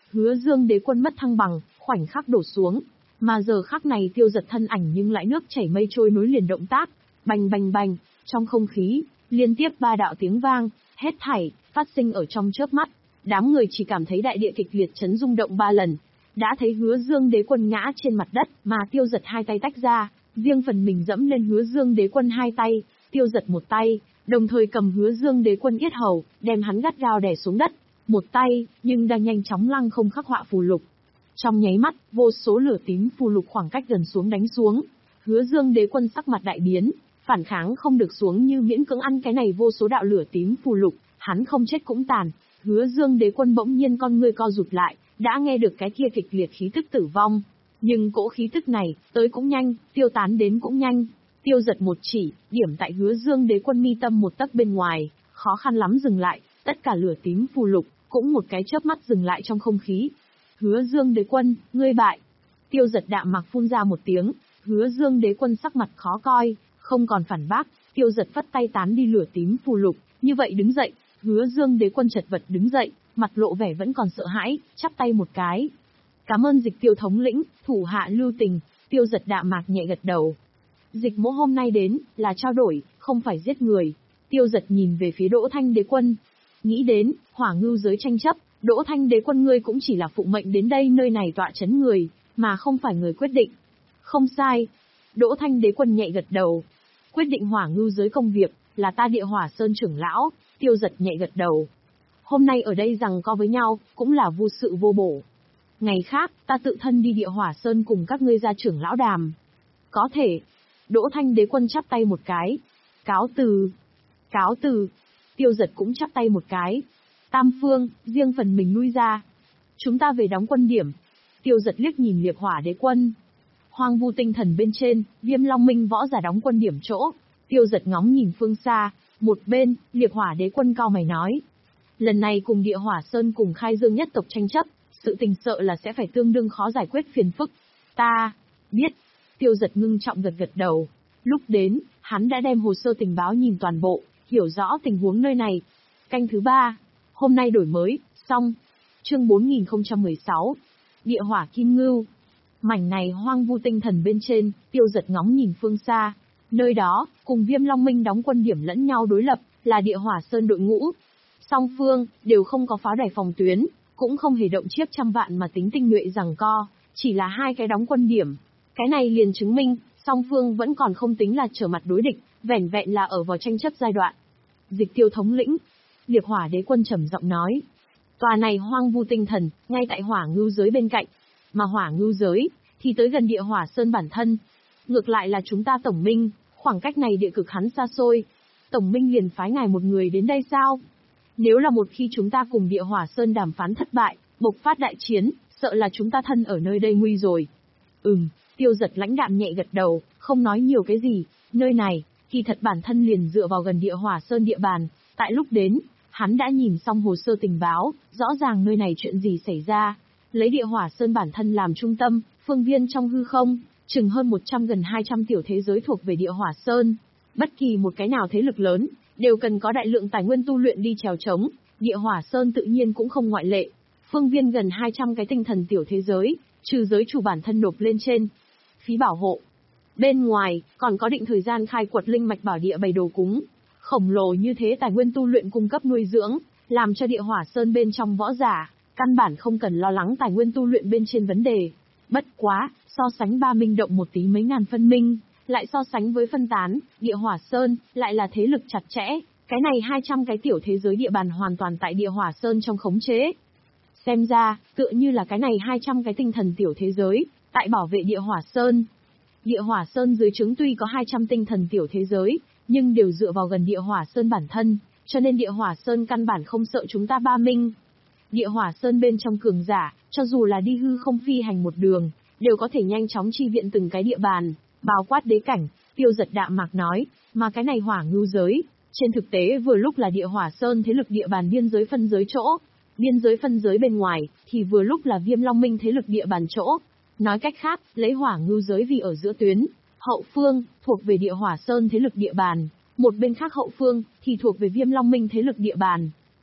Hứa Dương Đế Quân mất thăng bằng, khoảnh khắc đổ xuống. Mà giờ khắc này Tiêu Giật thân ảnh nhưng lại nước chảy mây trôi nối liền động tác, bành bành bành, trong không khí, liên tiếp ba đạo tiếng vang, hết thảy, phát sinh ở trong chớp mắt. Đám người chỉ cảm thấy đại địa kịch liệt chấn rung động ba lần. Đã thấy Hứa Dương Đế Quân ngã trên mặt đất, mà Tiêu Giật hai tay tách ra, riêng phần mình dẫm lên Hứa Dương Đế Quân hai tay, Tiêu Giật một tay, đồng thời cầm Hứa Dương Đế Quân yết hầu, đem hắn gắt gao đè xuống đất. Một tay, nhưng đang nhanh chóng lăng không khắc họa phù lục. Trong nháy mắt, vô số lửa tím phù lục khoảng cách gần xuống đánh xuống. Hứa Dương Đế Quân sắc mặt đại biến, phản kháng không được xuống như miễn cưỡng ăn cái này vô số đạo lửa tím phù lục, hắn không chết cũng tàn. Hứa Dương Đế Quân bỗng nhiên con ngươi co rụt lại, đã nghe được cái kia kịch liệt khí tức tử vong. Nhưng cỗ khí tức này, tới cũng nhanh, tiêu tán đến cũng nhanh. Tiêu Giật một chỉ, điểm tại Hứa Dương Đế Quân mi tâm một tấc bên ngoài, khó khăn lắm dừng lại, tất cả lửa tím phù lục, cũng một cái chớp mắt dừng lại trong không khí. Hứa Dương Đế Quân, ngươi bại. Tiêu Giật đạm mạc phun ra một tiếng, Hứa Dương Đế Quân sắc mặt khó coi, không còn phản bác, Tiêu Giật phất tay tán đi lửa tím phù lục, như vậy đứng dậy, Hứa Dương Đế Quân chật vật đứng dậy, mặt lộ vẻ vẫn còn sợ hãi, chắp tay một cái. Cảm ơn Dịch Tiêu thống lĩnh, thủ hạ lưu tình. Tiêu Giật đạm mạc nhẹ gật đầu. Dịch Mỗ hôm nay đến, là trao đổi, không phải giết người. Tiêu Giật nhìn về phía Đỗ Thanh Đế Quân. Nghĩ đến, hỏa ngưu giới tranh chấp, Đỗ Thanh Đế Quân ngươi cũng chỉ là phụ mệnh đến đây nơi này tọa chấn người, mà không phải người quyết định. Không sai. Đỗ Thanh Đế Quân nhẹ gật đầu. Quyết định hỏa ngưu giới công việc, là ta Địa Hỏa Sơn trưởng lão. Tiêu Giật nhẹ gật đầu. Hôm nay ở đây rằng co với nhau, cũng là vô sự vô bổ. Ngày khác, ta tự thân đi Địa Hỏa Sơn cùng các ngươi ra trưởng lão đàm. Có thể. Đỗ Thanh Đế Quân chắp tay một cái. Cáo từ. Cáo từ. Tiêu Giật cũng chắp tay một cái. Tam phương, riêng phần mình lui ra. Chúng ta về đóng quân điểm. Tiêu Giật liếc nhìn Liệt Hỏa Đế Quân. Hoang Vu Tinh Thần bên trên, Viêm Long Minh võ giả đóng quân điểm chỗ. Tiêu Giật ngóng nhìn phương xa, một bên, Liệt Hỏa Đế Quân cao mày nói. Lần này cùng Địa Hỏa Sơn cùng Khai Dương nhất tộc tranh chấp, sự tình sợ là sẽ phải tương đương khó giải quyết phiền phức. Ta, biết. Tiêu Giật ngưng trọng gật gật đầu. Lúc đến, hắn đã đem hồ sơ tình báo nhìn toàn bộ, hiểu rõ tình huống nơi này. Canh thứ ba, hôm nay đổi mới, xong. Chương bốn nghìn không trăm mười sáu, Địa Hỏa Kim Ngưu. Mảnh này Hoang Vu Tinh Thần bên trên, Tiêu Giật ngóng nhìn phương xa. Nơi đó, cùng Viêm Long Minh đóng quân điểm lẫn nhau đối lập, là Địa Hỏa Sơn đội ngũ. Song phương, đều không có pháo đài phòng tuyến, cũng không hề động chiếc trăm vạn mà tính tinh nhuệ giằng co, chỉ là hai cái đóng quân điểm. Cái này liền chứng minh, song phương vẫn còn không tính là trở mặt đối địch, vẻn vẹn là ở vào tranh chấp giai đoạn. Dịch Tiêu thống lĩnh, Liệt Hỏa Đế Quân trầm giọng nói. Tòa này Hoang Vu Tinh Thần, ngay tại hỏa ngưu giới bên cạnh, mà hỏa ngưu giới, thì tới gần Địa Hỏa Sơn bản thân. Ngược lại là chúng ta tổng minh, khoảng cách này địa cực hắn xa xôi. Tổng minh liền phái ngài một người đến đây sao? Nếu là một khi chúng ta cùng Địa Hỏa Sơn đàm phán thất bại, bộc phát đại chiến, sợ là chúng ta thân ở nơi đây nguy rồi. Ừm, Tiêu Giật lãnh đạm nhẹ gật đầu, không nói nhiều cái gì, nơi này, kỳ thật bản thân liền dựa vào gần Địa Hỏa Sơn địa bàn, tại lúc đến, hắn đã nhìn xong hồ sơ tình báo, rõ ràng nơi này chuyện gì xảy ra. Lấy Địa Hỏa Sơn bản thân làm trung tâm, phương viên trong hư không, chừng hơn một trăm gần hai trăm tiểu thế giới thuộc về Địa Hỏa Sơn. Bất kỳ một cái nào thế lực lớn, đều cần có đại lượng tài nguyên tu luyện đi chèo chống, Địa Hỏa Sơn tự nhiên cũng không ngoại lệ. Phương viên gần hai trăm cái tinh thần tiểu thế giới, trừ giới chủ bản thân nộp lên trên phí bảo hộ. Bên ngoài, còn có định thời gian khai quật linh mạch bảo địa bày đồ cúng. Khổng lồ như thế tài nguyên tu luyện cung cấp nuôi dưỡng, làm cho Địa Hỏa Sơn bên trong võ giả, căn bản không cần lo lắng tài nguyên tu luyện bên trên vấn đề. Bất quá, so sánh ba minh động một tí mấy ngàn phân minh, lại so sánh với phân tán, Địa Hỏa Sơn, lại là thế lực chặt chẽ. Cái này hai trăm cái tiểu thế giới địa bàn hoàn toàn tại Địa Hỏa Sơn trong khống chế. Xem ra, tựa như là cái này hai trăm cái tinh thần tiểu thế giới, tại bảo vệ Địa Hỏa Sơn. Địa Hỏa Sơn dưới trướng tuy có hai trăm tinh thần tiểu thế giới, nhưng đều dựa vào gần Địa Hỏa Sơn bản thân, cho nên Địa Hỏa Sơn căn bản không sợ chúng ta ba minh. Địa Hỏa Sơn bên trong cường giả, cho dù là đi hư không phi hành một đường, đều có thể nhanh chóng chi viện từng cái địa bàn, bao quát đế cảnh. Tiêu Giật đạm mạc nói, mà cái này hỏa ngưu giới, trên thực tế vừa lúc là Địa Hỏa Sơn thế lực địa bàn biên giới phân giới chỗ, biên giới phân giới bên ngoài, thì vừa lúc là Viêm Long Minh thế lực địa bàn chỗ. Nói cách khác, lấy hỏa ngưu giới vì ở giữa tuyến, hậu phương, thuộc về Địa Hỏa Sơn thế lực địa bàn, một bên khác hậu phương, thì thuộc về Viêm Long Minh thế lực địa bàn.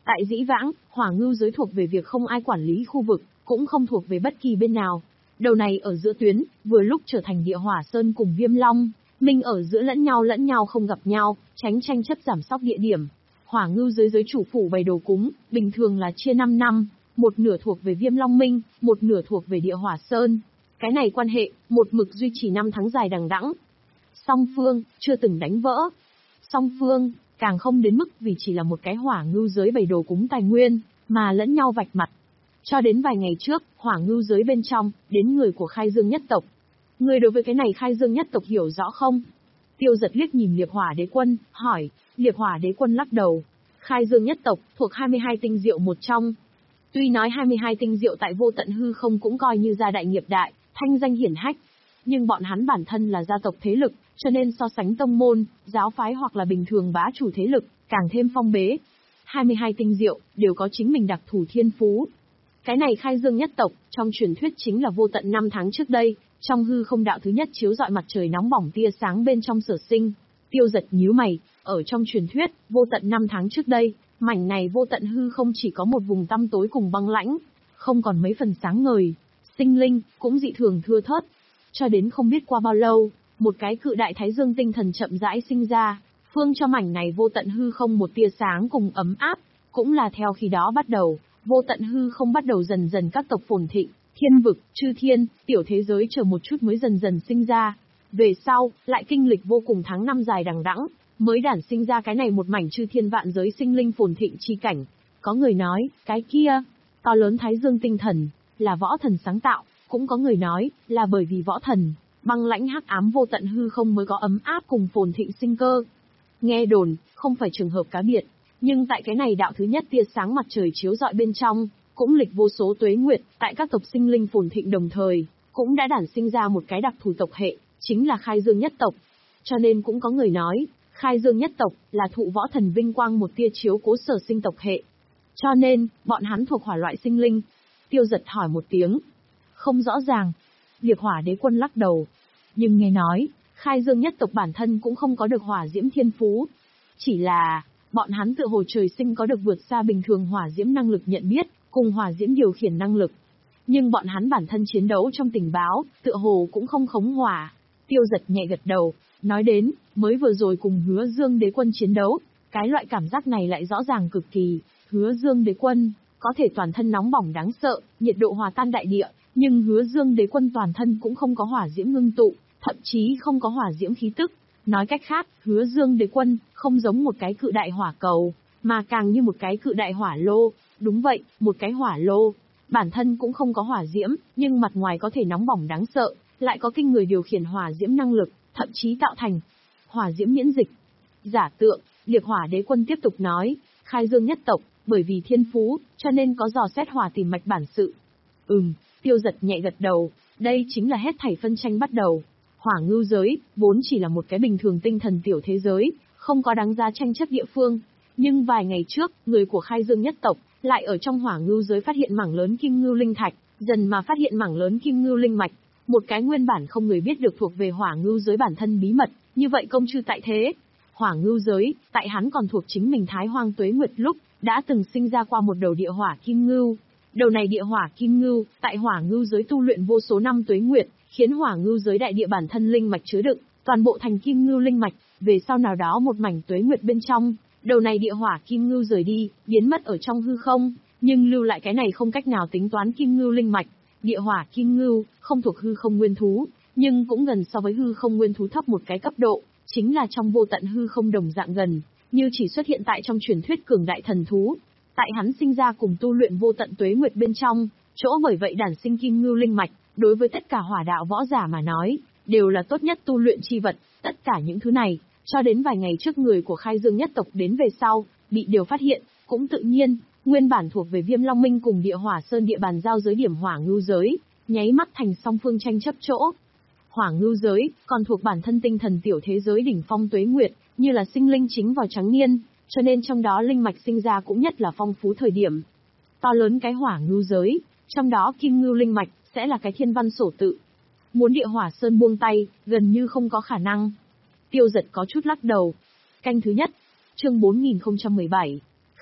Tại dĩ vãng, hỏa ngưu giới thuộc về việc không ai quản lý khu vực, cũng không thuộc về bất kỳ bên nào. Đầu này ở giữa tuyến, vừa lúc trở thành địa hỏa sơn cùng Viêm Long, minh ở giữa lẫn nhau lẫn nhau không gặp nhau, tránh tranh chấp giảm sóc địa điểm. Hỏa ngưu giới giới chủ phủ bày đồ cúng, bình thường là chia năm năm, một nửa thuộc về Viêm Long Minh, một nửa thuộc về địa hỏa sơn. Cái này quan hệ, một mực duy trì năm tháng dài đằng đẵng. Song phương, chưa từng đánh vỡ. Song phương, càng không đến mức vì chỉ là một cái hỏa ngưu giới bày đồ cúng tài nguyên, mà lẫn nhau vạch mặt. Cho đến vài ngày trước, hỏa ngưu giới bên trong, đến người của Khai Dương nhất tộc. Người đối với cái này Khai Dương nhất tộc hiểu rõ không? Tiêu Giật liếc nhìn Liệp Hỏa Đế Quân, hỏi. Liệp Hỏa Đế Quân lắc đầu. Khai Dương nhất tộc, thuộc hai mươi hai tinh diệu một trong. Tuy nói hai mươi hai tinh diệu tại vô tận hư không cũng coi như gia đại nghiệp đại, thanh danh hiển hách. Nhưng bọn hắn bản thân là gia tộc thế lực, cho nên so sánh tông môn, giáo phái hoặc là bình thường bá chủ thế lực, càng thêm phong bế. hai mươi hai tinh diệu, đều có chính mình đặc thù thiên phú. Cái này Khai Dương nhất tộc, trong truyền thuyết chính là vô tận năm tháng trước đây, trong hư không đạo thứ nhất chiếu rọi mặt trời nóng bỏng tia sáng bên trong sở sinh. Tiêu Giật nhíu mày, ở trong truyền thuyết, vô tận năm tháng trước đây, mảnh này vô tận hư không chỉ có một vùng tăm tối cùng băng lãnh, không còn mấy phần sáng ngời, sinh linh cũng dị thường thưa thớt. Cho đến không biết qua bao lâu, một cái cự đại thái dương tinh thần chậm rãi sinh ra, phương cho mảnh này vô tận hư không một tia sáng cùng ấm áp, cũng là theo khi đó bắt đầu, vô tận hư không bắt đầu dần dần các tộc phồn thịnh, thiên vực, chư thiên, tiểu thế giới chờ một chút mới dần dần sinh ra. Về sau, lại kinh lịch vô cùng tháng năm dài đằng đẵng, mới đản sinh ra cái này một mảnh chư thiên vạn giới sinh linh phồn thịnh chi cảnh. Có người nói, cái kia, to lớn thái dương tinh thần, là võ thần sáng tạo, cũng có người nói, là bởi vì võ thần, băng lãnh hắc ám vô tận hư không mới có ấm áp cùng phồn thịnh sinh cơ. Nghe đồn, không phải trường hợp cá biệt, nhưng tại cái này đạo thứ nhất tia sáng mặt trời chiếu rọi bên trong, cũng lịch vô số tuế nguyệt, tại các tộc sinh linh phồn thịnh đồng thời, cũng đã đản sinh ra một cái đặc thù tộc hệ, chính là Khai Dương nhất tộc. Cho nên cũng có người nói, Khai Dương nhất tộc là thụ võ thần vinh quang một tia chiếu cố sở sinh tộc hệ. Cho nên, bọn hắn thuộc hỏa loại sinh linh. Tiêu Giật hỏi một tiếng. Không rõ ràng. Liệp Hỏa Đế Quân lắc đầu. Nhưng nghe nói, Khai Dương nhất tộc bản thân cũng không có được hỏa diễm thiên phú. Chỉ là, bọn hắn tự hồ trời sinh có được vượt xa bình thường hỏa diễm năng lực nhận biết, cùng hỏa diễm điều khiển năng lực. Nhưng bọn hắn bản thân chiến đấu trong tình báo, tựa hồ cũng không khống hỏa. Tiêu Giật nhẹ gật đầu, nói đến, mới vừa rồi cùng Hứa Dương Đế Quân chiến đấu, cái loại cảm giác này lại rõ ràng cực kỳ. Hứa Dương Đế Quân có thể toàn thân nóng bỏng đáng sợ, nhiệt độ hòa tan đại địa, nhưng Hứa Dương Đế Quân toàn thân cũng không có hỏa diễm ngưng tụ, thậm chí không có hỏa diễm khí tức. Nói cách khác, Hứa Dương Đế Quân không giống một cái cự đại hỏa cầu, mà càng như một cái cự đại hỏa lô. Đúng vậy, một cái hỏa lô, bản thân cũng không có hỏa diễm, nhưng mặt ngoài có thể nóng bỏng đáng sợ, lại có kinh người điều khiển hỏa diễm năng lực, thậm chí tạo thành hỏa diễm miễn dịch. Giả tượng, Liệp Hỏa Đế Quân tiếp tục nói, Khai Dương nhất tộc, bởi vì thiên phú, cho nên có dò xét hỏa tìm mạch bản sự. Ừm, Tiêu Giật nhẹ gật đầu, đây chính là hết thảy phân tranh bắt đầu. Hỏa ngưu giới, vốn chỉ là một cái bình thường tinh thần tiểu thế giới, không có đáng giá tranh chấp địa phương. Nhưng vài ngày trước, người của Khai Dương nhất tộc, lại ở trong hỏa ngưu giới phát hiện mảng lớn kim ngưu linh thạch, dần mà phát hiện mảng lớn kim ngưu linh mạch. Một cái nguyên bản không người biết được thuộc về hỏa ngưu giới bản thân bí mật, như vậy công chư tại thế. Hỏa ngưu giới, tại hắn còn thuộc chính mình Thái Hoang Tuế Nguyệt lúc, đã từng sinh ra qua một đầu địa hỏa kim ngưu. Đầu này địa hỏa kim ngưu, tại hỏa ngưu giới tu luyện vô số năm tuế nguyệt, khiến hỏa ngưu giới đại địa bản thân linh mạch chứa đựng, toàn bộ thành kim ngưu linh mạch, về sau nào đó một mảnh tuế nguyệt bên trong, đầu này địa hỏa kim ngưu rời đi, biến mất ở trong hư không, nhưng lưu lại cái này không cách nào tính toán kim ngưu linh mạch. Địa hỏa kim ngưu, không thuộc hư không nguyên thú, nhưng cũng gần so với hư không nguyên thú thấp một cái cấp độ, chính là trong vô tận hư không đồng dạng gần, như chỉ xuất hiện tại trong truyền thuyết cường đại thần thú. Tại hắn sinh ra cùng tu luyện vô tận tuế nguyệt bên trong, chỗ bởi vậy đản sinh kim ngưu linh mạch, đối với tất cả hỏa đạo võ giả mà nói, đều là tốt nhất tu luyện chi vật. Tất cả những thứ này, cho đến vài ngày trước người của Khai Dương nhất tộc đến về sau, bị đều phát hiện, cũng tự nhiên, nguyên bản thuộc về Viêm Long Minh cùng Địa Hỏa Sơn địa bàn giao giới điểm hỏa ngưu giới, nháy mắt thành song phương tranh chấp chỗ. Hỏa ngưu giới, còn thuộc bản thân tinh thần tiểu thế giới đỉnh phong tuế nguyệt, như là sinh linh chính vào trắng niên, cho nên trong đó linh mạch sinh ra cũng nhất là phong phú thời điểm. To lớn cái hỏa ngưu giới, trong đó kim ngưu linh mạch, sẽ là cái thiên văn sổ tự. Muốn Địa Hỏa Sơn buông tay, gần như không có khả năng. Tiêu Giật có chút lắc đầu. Canh thứ nhất, chương bốn nghìn không trăm mười bảy.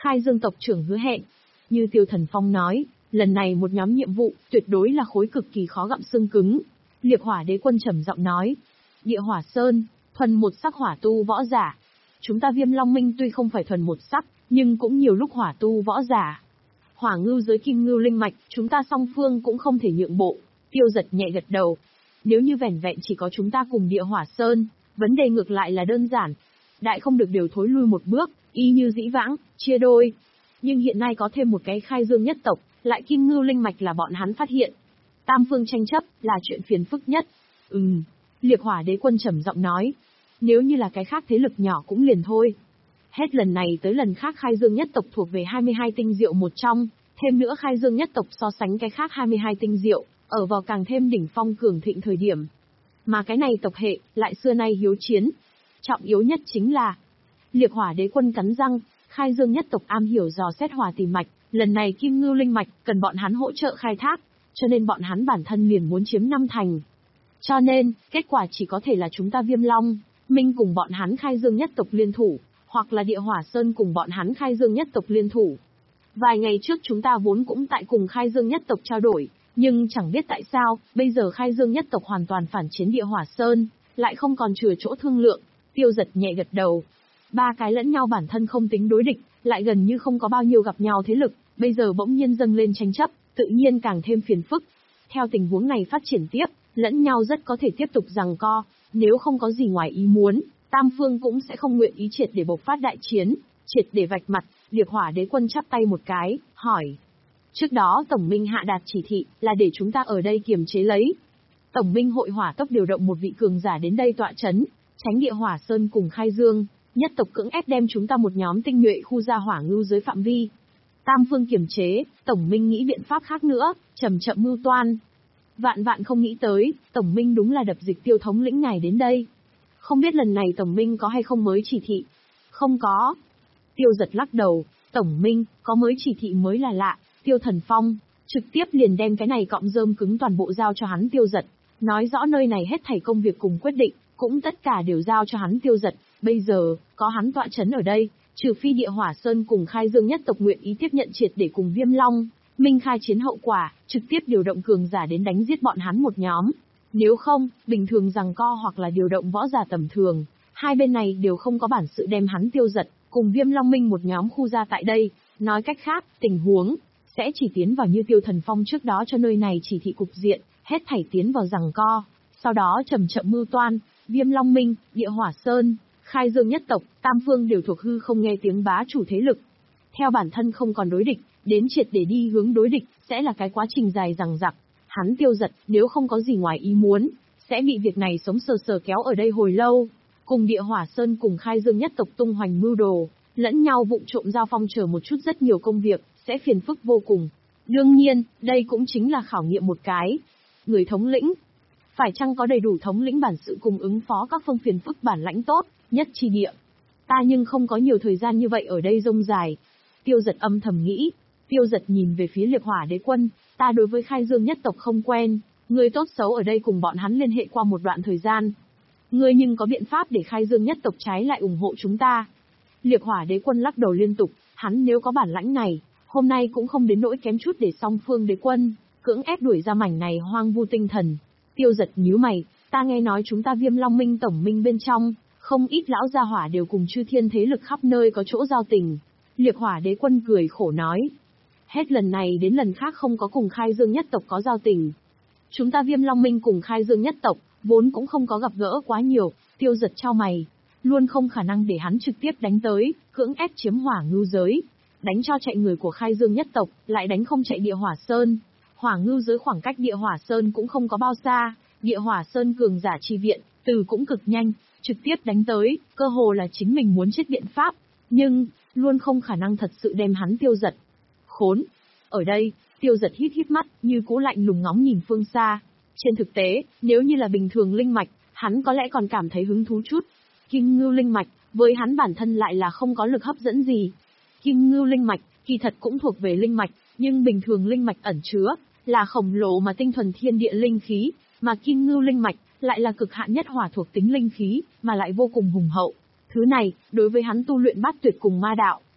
Khai Dương tộc trưởng hứa hẹn. Như Tiêu Thần Phong nói, lần này một nhóm nhiệm vụ, tuyệt đối là khối cực kỳ khó gặm xương cứng. Liệt Hỏa Đế Quân trầm giọng nói. Địa Hỏa Sơn, thuần một sắc hỏa tu võ giả. Chúng ta Viêm Long Minh tuy không phải thuần một sắc, nhưng cũng nhiều lúc hỏa tu võ giả. Hỏa ngưu giới kim ngưu linh mạch, chúng ta song phương cũng không thể nhượng bộ. Tiêu Giật nhẹ gật đầu. Nếu như vẻn vẹn chỉ có chúng ta cùng Địa Hỏa Sơn, vấn đề ngược lại là đơn giản. Đại không được đều thối lui một bước, y như dĩ vãng, chia đôi. Nhưng hiện nay có thêm một cái Khai Dương nhất tộc, lại kim ngưu linh mạch là bọn hắn phát hiện. Tam phương tranh chấp, là chuyện phiền phức nhất. Ừm, Liệt Hỏa Đế Quân trầm giọng nói. Nếu như là cái khác thế lực nhỏ cũng liền thôi. Hết lần này tới lần khác Khai Dương nhất tộc thuộc về hai mươi hai tinh diệu một trong, thêm nữa Khai Dương nhất tộc so sánh cái khác hai mươi hai tinh diệu, ở vào càng thêm đỉnh phong cường thịnh thời điểm. Mà cái này tộc hệ, lại xưa nay hiếu chiến. Trọng yếu nhất chính là, Liệt Hỏa Đế Quân cắn răng, Khai Dương nhất tộc am hiểu dò xét hỏa tìm mạch, lần này kim ngưu linh mạch cần bọn hắn hỗ trợ khai thác, cho nên bọn hắn bản thân liền muốn chiếm năm thành. Cho nên, kết quả chỉ có thể là chúng ta Viêm Long Minh cùng bọn hắn Khai Dương nhất tộc liên thủ, hoặc là Địa Hỏa Sơn cùng bọn hắn Khai Dương nhất tộc liên thủ. Vài ngày trước chúng ta vốn cũng tại cùng Khai Dương nhất tộc trao đổi, nhưng chẳng biết tại sao, bây giờ Khai Dương nhất tộc hoàn toàn phản chiến Địa Hỏa Sơn, lại không còn chừa chỗ thương lượng. Tiêu Giật nhẹ gật đầu. Ba cái lẫn nhau bản thân không tính đối địch, lại gần như không có bao nhiêu gặp nhau thế lực, bây giờ bỗng nhiên dâng lên tranh chấp, tự nhiên càng thêm phiền phức. Theo tình huống này phát triển tiếp, lẫn nhau rất có thể tiếp tục giằng co, nếu không có gì ngoài ý muốn, tam phương cũng sẽ không nguyện ý triệt để bộc phát đại chiến, triệt để vạch mặt. Liệt Hỏa Đế Quân chắp tay một cái, hỏi. Trước đó Tổng Minh hạ đạt chỉ thị, là để chúng ta ở đây kiềm chế lấy. Tổng Minh hội hỏa tốc điều động một vị cường giả đến đây tọa chấn, tránh Địa Hỏa Sơn cùng Khai Dương, nhất tộc cưỡng ép đem chúng ta một nhóm tinh nhuệ khu ra hỏa ngưu giới phạm vi. Tam phương kiềm chế, Tổng Minh nghĩ biện pháp khác nữa, chậm chậm mưu toan. Vạn vạn không nghĩ tới, Tổng Minh đúng là đập dịch Tiêu thống lĩnh ngài đến đây. Không biết lần này Tổng Minh có hay không mới chỉ thị? Không có. Tiêu Giật lắc đầu, Tổng Minh, có mới chỉ thị mới là lạ. Tiêu Thần Phong, trực tiếp liền đem cái này cọng rơm cứng toàn bộ giao cho hắn Tiêu Giật. Nói rõ nơi này hết thảy công việc cùng quyết định, cũng tất cả đều giao cho hắn Tiêu Giật. Bây giờ, có hắn tọa chấn ở đây, trừ phi Địa Hỏa Sơn cùng Khai Dương nhất tộc nguyện ý tiếp nhận triệt để cùng Viêm Long Minh khai chiến hậu quả, trực tiếp điều động cường giả đến đánh giết bọn hắn một nhóm. Nếu không, bình thường giằng co hoặc là điều động võ giả tầm thường, hai bên này đều không có bản sự đem hắn Tiêu Giật cùng Viêm Long Minh một nhóm khu ra tại đây. Nói cách khác, tình huống sẽ chỉ tiến vào như Tiêu Thần Phong trước đó cho nơi này chỉ thị cục diện, hết thảy tiến vào giằng co, sau đó chậm chậm mưu toan. Viêm Long Minh, Địa Hỏa Sơn, Khai Dương nhất tộc, tam phương đều thuộc hư không nghe tiếng bá chủ thế lực. Theo bản thân không còn đối địch, đến triệt để đi hướng đối địch, sẽ là cái quá trình dài dằng dặc. Hắn Tiêu Giật, nếu không có gì ngoài ý muốn, sẽ bị việc này sống sờ sờ kéo ở đây hồi lâu. Cùng Địa Hỏa Sơn cùng Khai Dương nhất tộc tung hoành mưu đồ, lẫn nhau vụng trộm giao phong chờ một chút rất nhiều công việc, sẽ phiền phức vô cùng. Đương nhiên, đây cũng chính là khảo nghiệm một cái. Người thống lĩnh, phải chăng có đầy đủ thống lĩnh bản sự cùng ứng phó các phương phiền phức bản lãnh tốt, nhất chi địa. Ta nhưng không có nhiều thời gian như vậy ở đây rông dài. Tiêu Giật âm thầm nghĩ. Tiêu Giật nhìn về phía Liệt Hỏa Đế Quân, ta đối với Khai Dương nhất tộc không quen, người tốt xấu ở đây cùng bọn hắn liên hệ qua một đoạn thời gian. Ngươi nhưng có biện pháp để Khai Dương nhất tộc trái lại ủng hộ chúng ta. Liệt Hỏa Đế Quân lắc đầu liên tục, hắn nếu có bản lãnh này, hôm nay cũng không đến nỗi kém chút để song phương đế quân cưỡng ép đuổi ra mảnh này hoang vu tinh thần. Tiêu Giật nhíu mày, ta nghe nói chúng ta Viêm Long Minh tổng minh bên trong, không ít lão gia hỏa đều cùng chư thiên thế lực khắp nơi có chỗ giao tình. Liệt Hỏa Đế Quân cười khổ nói, hết lần này đến lần khác không có cùng Khai Dương nhất tộc có giao tình. Chúng ta Viêm Long Minh cùng Khai Dương nhất tộc, vốn cũng không có gặp gỡ quá nhiều. Tiêu Giật chau mày, luôn không khả năng để hắn trực tiếp đánh tới, cưỡng ép chiếm hỏa ngưu giới. Đánh cho chạy người của Khai Dương nhất tộc, lại đánh không chạy Địa Hỏa Sơn. Hỏa ngưu giới khoảng cách Địa Hỏa Sơn cũng không có bao xa, Địa Hỏa Sơn cường giả chi viện, từ cũng cực nhanh, trực tiếp đánh tới, cơ hồ là chính mình muốn chết biện pháp, nhưng, luôn không khả năng thật sự đem hắn Tiêu Giật. Khốn! Ở đây, Tiêu Giật hít hít mắt, như cũ lạnh lùng ngóng nhìn phương xa. Trên thực tế, nếu như là bình thường linh mạch, hắn có lẽ còn cảm thấy hứng thú chút. Kim ngưu linh mạch, với hắn bản thân lại là không có lực hấp dẫn gì. Kim ngưu linh mạch, kỳ thật cũng thuộc về linh mạch, nhưng bình thường linh mạch ẩn chứa, là khổng lồ mà tinh thuần thiên địa linh khí, mà kim ngưu linh mạch, lại là cực hạn nhất hỏa thuộc tính linh khí, mà lại vô cùng hùng hậu. Thứ này, đối với hắn tu luyện bát tuyệt cùng ma đạo,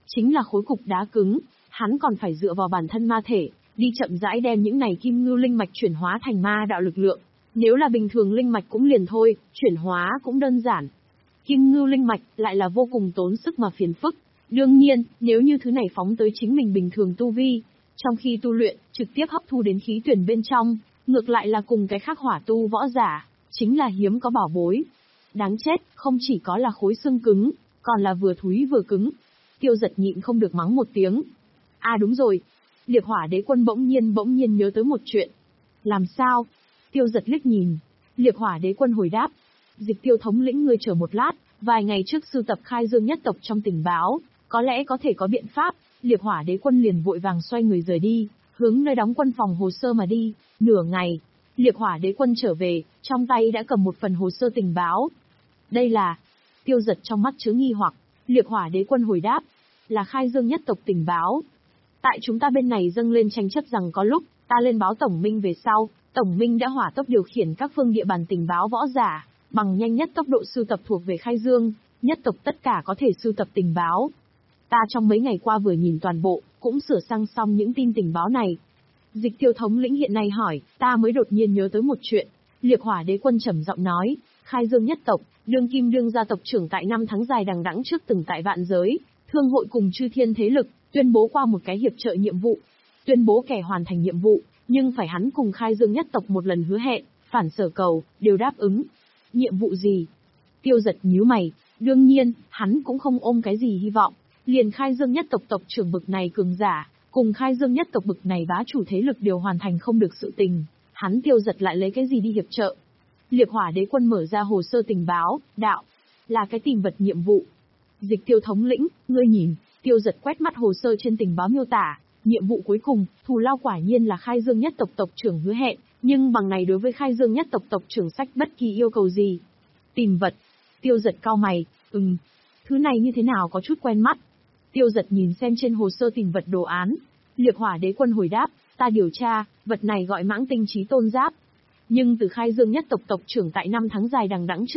chính là khối cục đá cứng, hắn còn phải dựa vào bản thân ma thể, đi chậm rãi đem những này kim ngưu linh mạch chuyển hóa thành ma đạo lực lượng. Nếu là bình thường linh mạch cũng liền thôi, chuyển hóa cũng đơn giản. Kim ngưu linh mạch lại là vô cùng tốn sức mà phiền phức. Đương nhiên, nếu như thứ này phóng tới chính mình bình thường tu vi, trong khi tu luyện, trực tiếp hấp thu đến khí tuyển bên trong, ngược lại là cùng cái khác hỏa tu võ giả, chính là hiếm có bảo bối. Đáng chết, không chỉ có là khối xương cứng, còn là vừa thúi vừa cứng. Tiêu Giật nhịn không được mắng một tiếng. À đúng rồi, Liệt Hỏa Đế Quân bỗng nhiên bỗng nhiên nhớ tới một chuyện. Làm sao? Tiêu Giật liếc nhìn. Liệt Hỏa Đế Quân hồi đáp. Dịch Tiêu thống lĩnh ngươi chờ một lát, vài ngày trước sưu tập khai dương nhất tộc trong tình báo, có lẽ có thể có biện pháp. Liệt Hỏa Đế Quân liền vội vàng xoay người rời đi, hướng nơi đóng quân phòng hồ sơ mà đi. Nửa ngày, Liệt Hỏa Đế Quân trở về, trong tay đã cầm một phần hồ sơ tình báo. Đây là... Tiêu Giật trong mắt chứa nghi hoặc. Liệt Hỏa Đế Quân hồi đáp. Là khai dương nhất tộc tình báo. Tại chúng ta bên này dâng lên tranh chấp rằng có lúc, ta lên báo Tổng Minh về sau, Tổng Minh đã hỏa tốc điều khiển các phương địa bàn tình báo võ giả, bằng nhanh nhất tốc độ sưu tập thuộc về khai dương, nhất tộc tất cả có thể sưu tập tình báo. Ta trong mấy ngày qua vừa nhìn toàn bộ, cũng sửa sang xong những tin tình báo này. Dịch Tiêu thống lĩnh hiện nay hỏi, ta mới đột nhiên nhớ tới một chuyện. Liệt Hỏa Đế Quân trầm giọng nói, khai dương nhất tộc, đương kim đương gia tộc trưởng tại năm tháng dài đằng đẵng trước từng tại vạn giới, thương hội cùng chư thiên thế lực, tuyên bố qua một cái hiệp trợ nhiệm vụ. Tuyên bố kẻ hoàn thành nhiệm vụ, nhưng phải hắn cùng khai dương nhất tộc một lần hứa hẹn, phản sở cầu, đều đáp ứng. Nhiệm vụ gì? Tiêu Giật nhíu mày, đương nhiên, hắn cũng không ôm cái gì hy vọng. Liền khai dương nhất tộc tộc trưởng bực này cường giả, cùng khai dương nhất tộc bực này bá chủ thế lực đều hoàn thành không được sự tình. Hắn Tiêu Giật lại lấy cái gì đi hiệp trợ? Liệt Hỏa Đế Quân mở ra hồ sơ tình báo, đạo, là cái tìm vật nhiệm vụ. Dịch Tiêu thống lĩnh, ngươi nhìn. Tiêu Giật quét mắt hồ sơ trên tình báo miêu tả, nhiệm vụ cuối cùng, thù lao quả nhiên là khai dương nhất tộc tộc trưởng hứa hẹn, nhưng bằng này đối với khai dương nhất tộc tộc trưởng sách bất kỳ yêu cầu gì. Tìm vật. Tiêu Giật cau mày, ừm, thứ này như thế nào có chút quen mắt. Tiêu Giật nhìn xem trên hồ sơ tìm vật đồ án. Liệt Hỏa Đế Quân hồi đáp, ta điều tra, vật này gọi mãng tinh chí tôn giáp. Nhưng từ khai dương nhất tộc tộc trưởng tại năm tháng dài đằng đẵng trước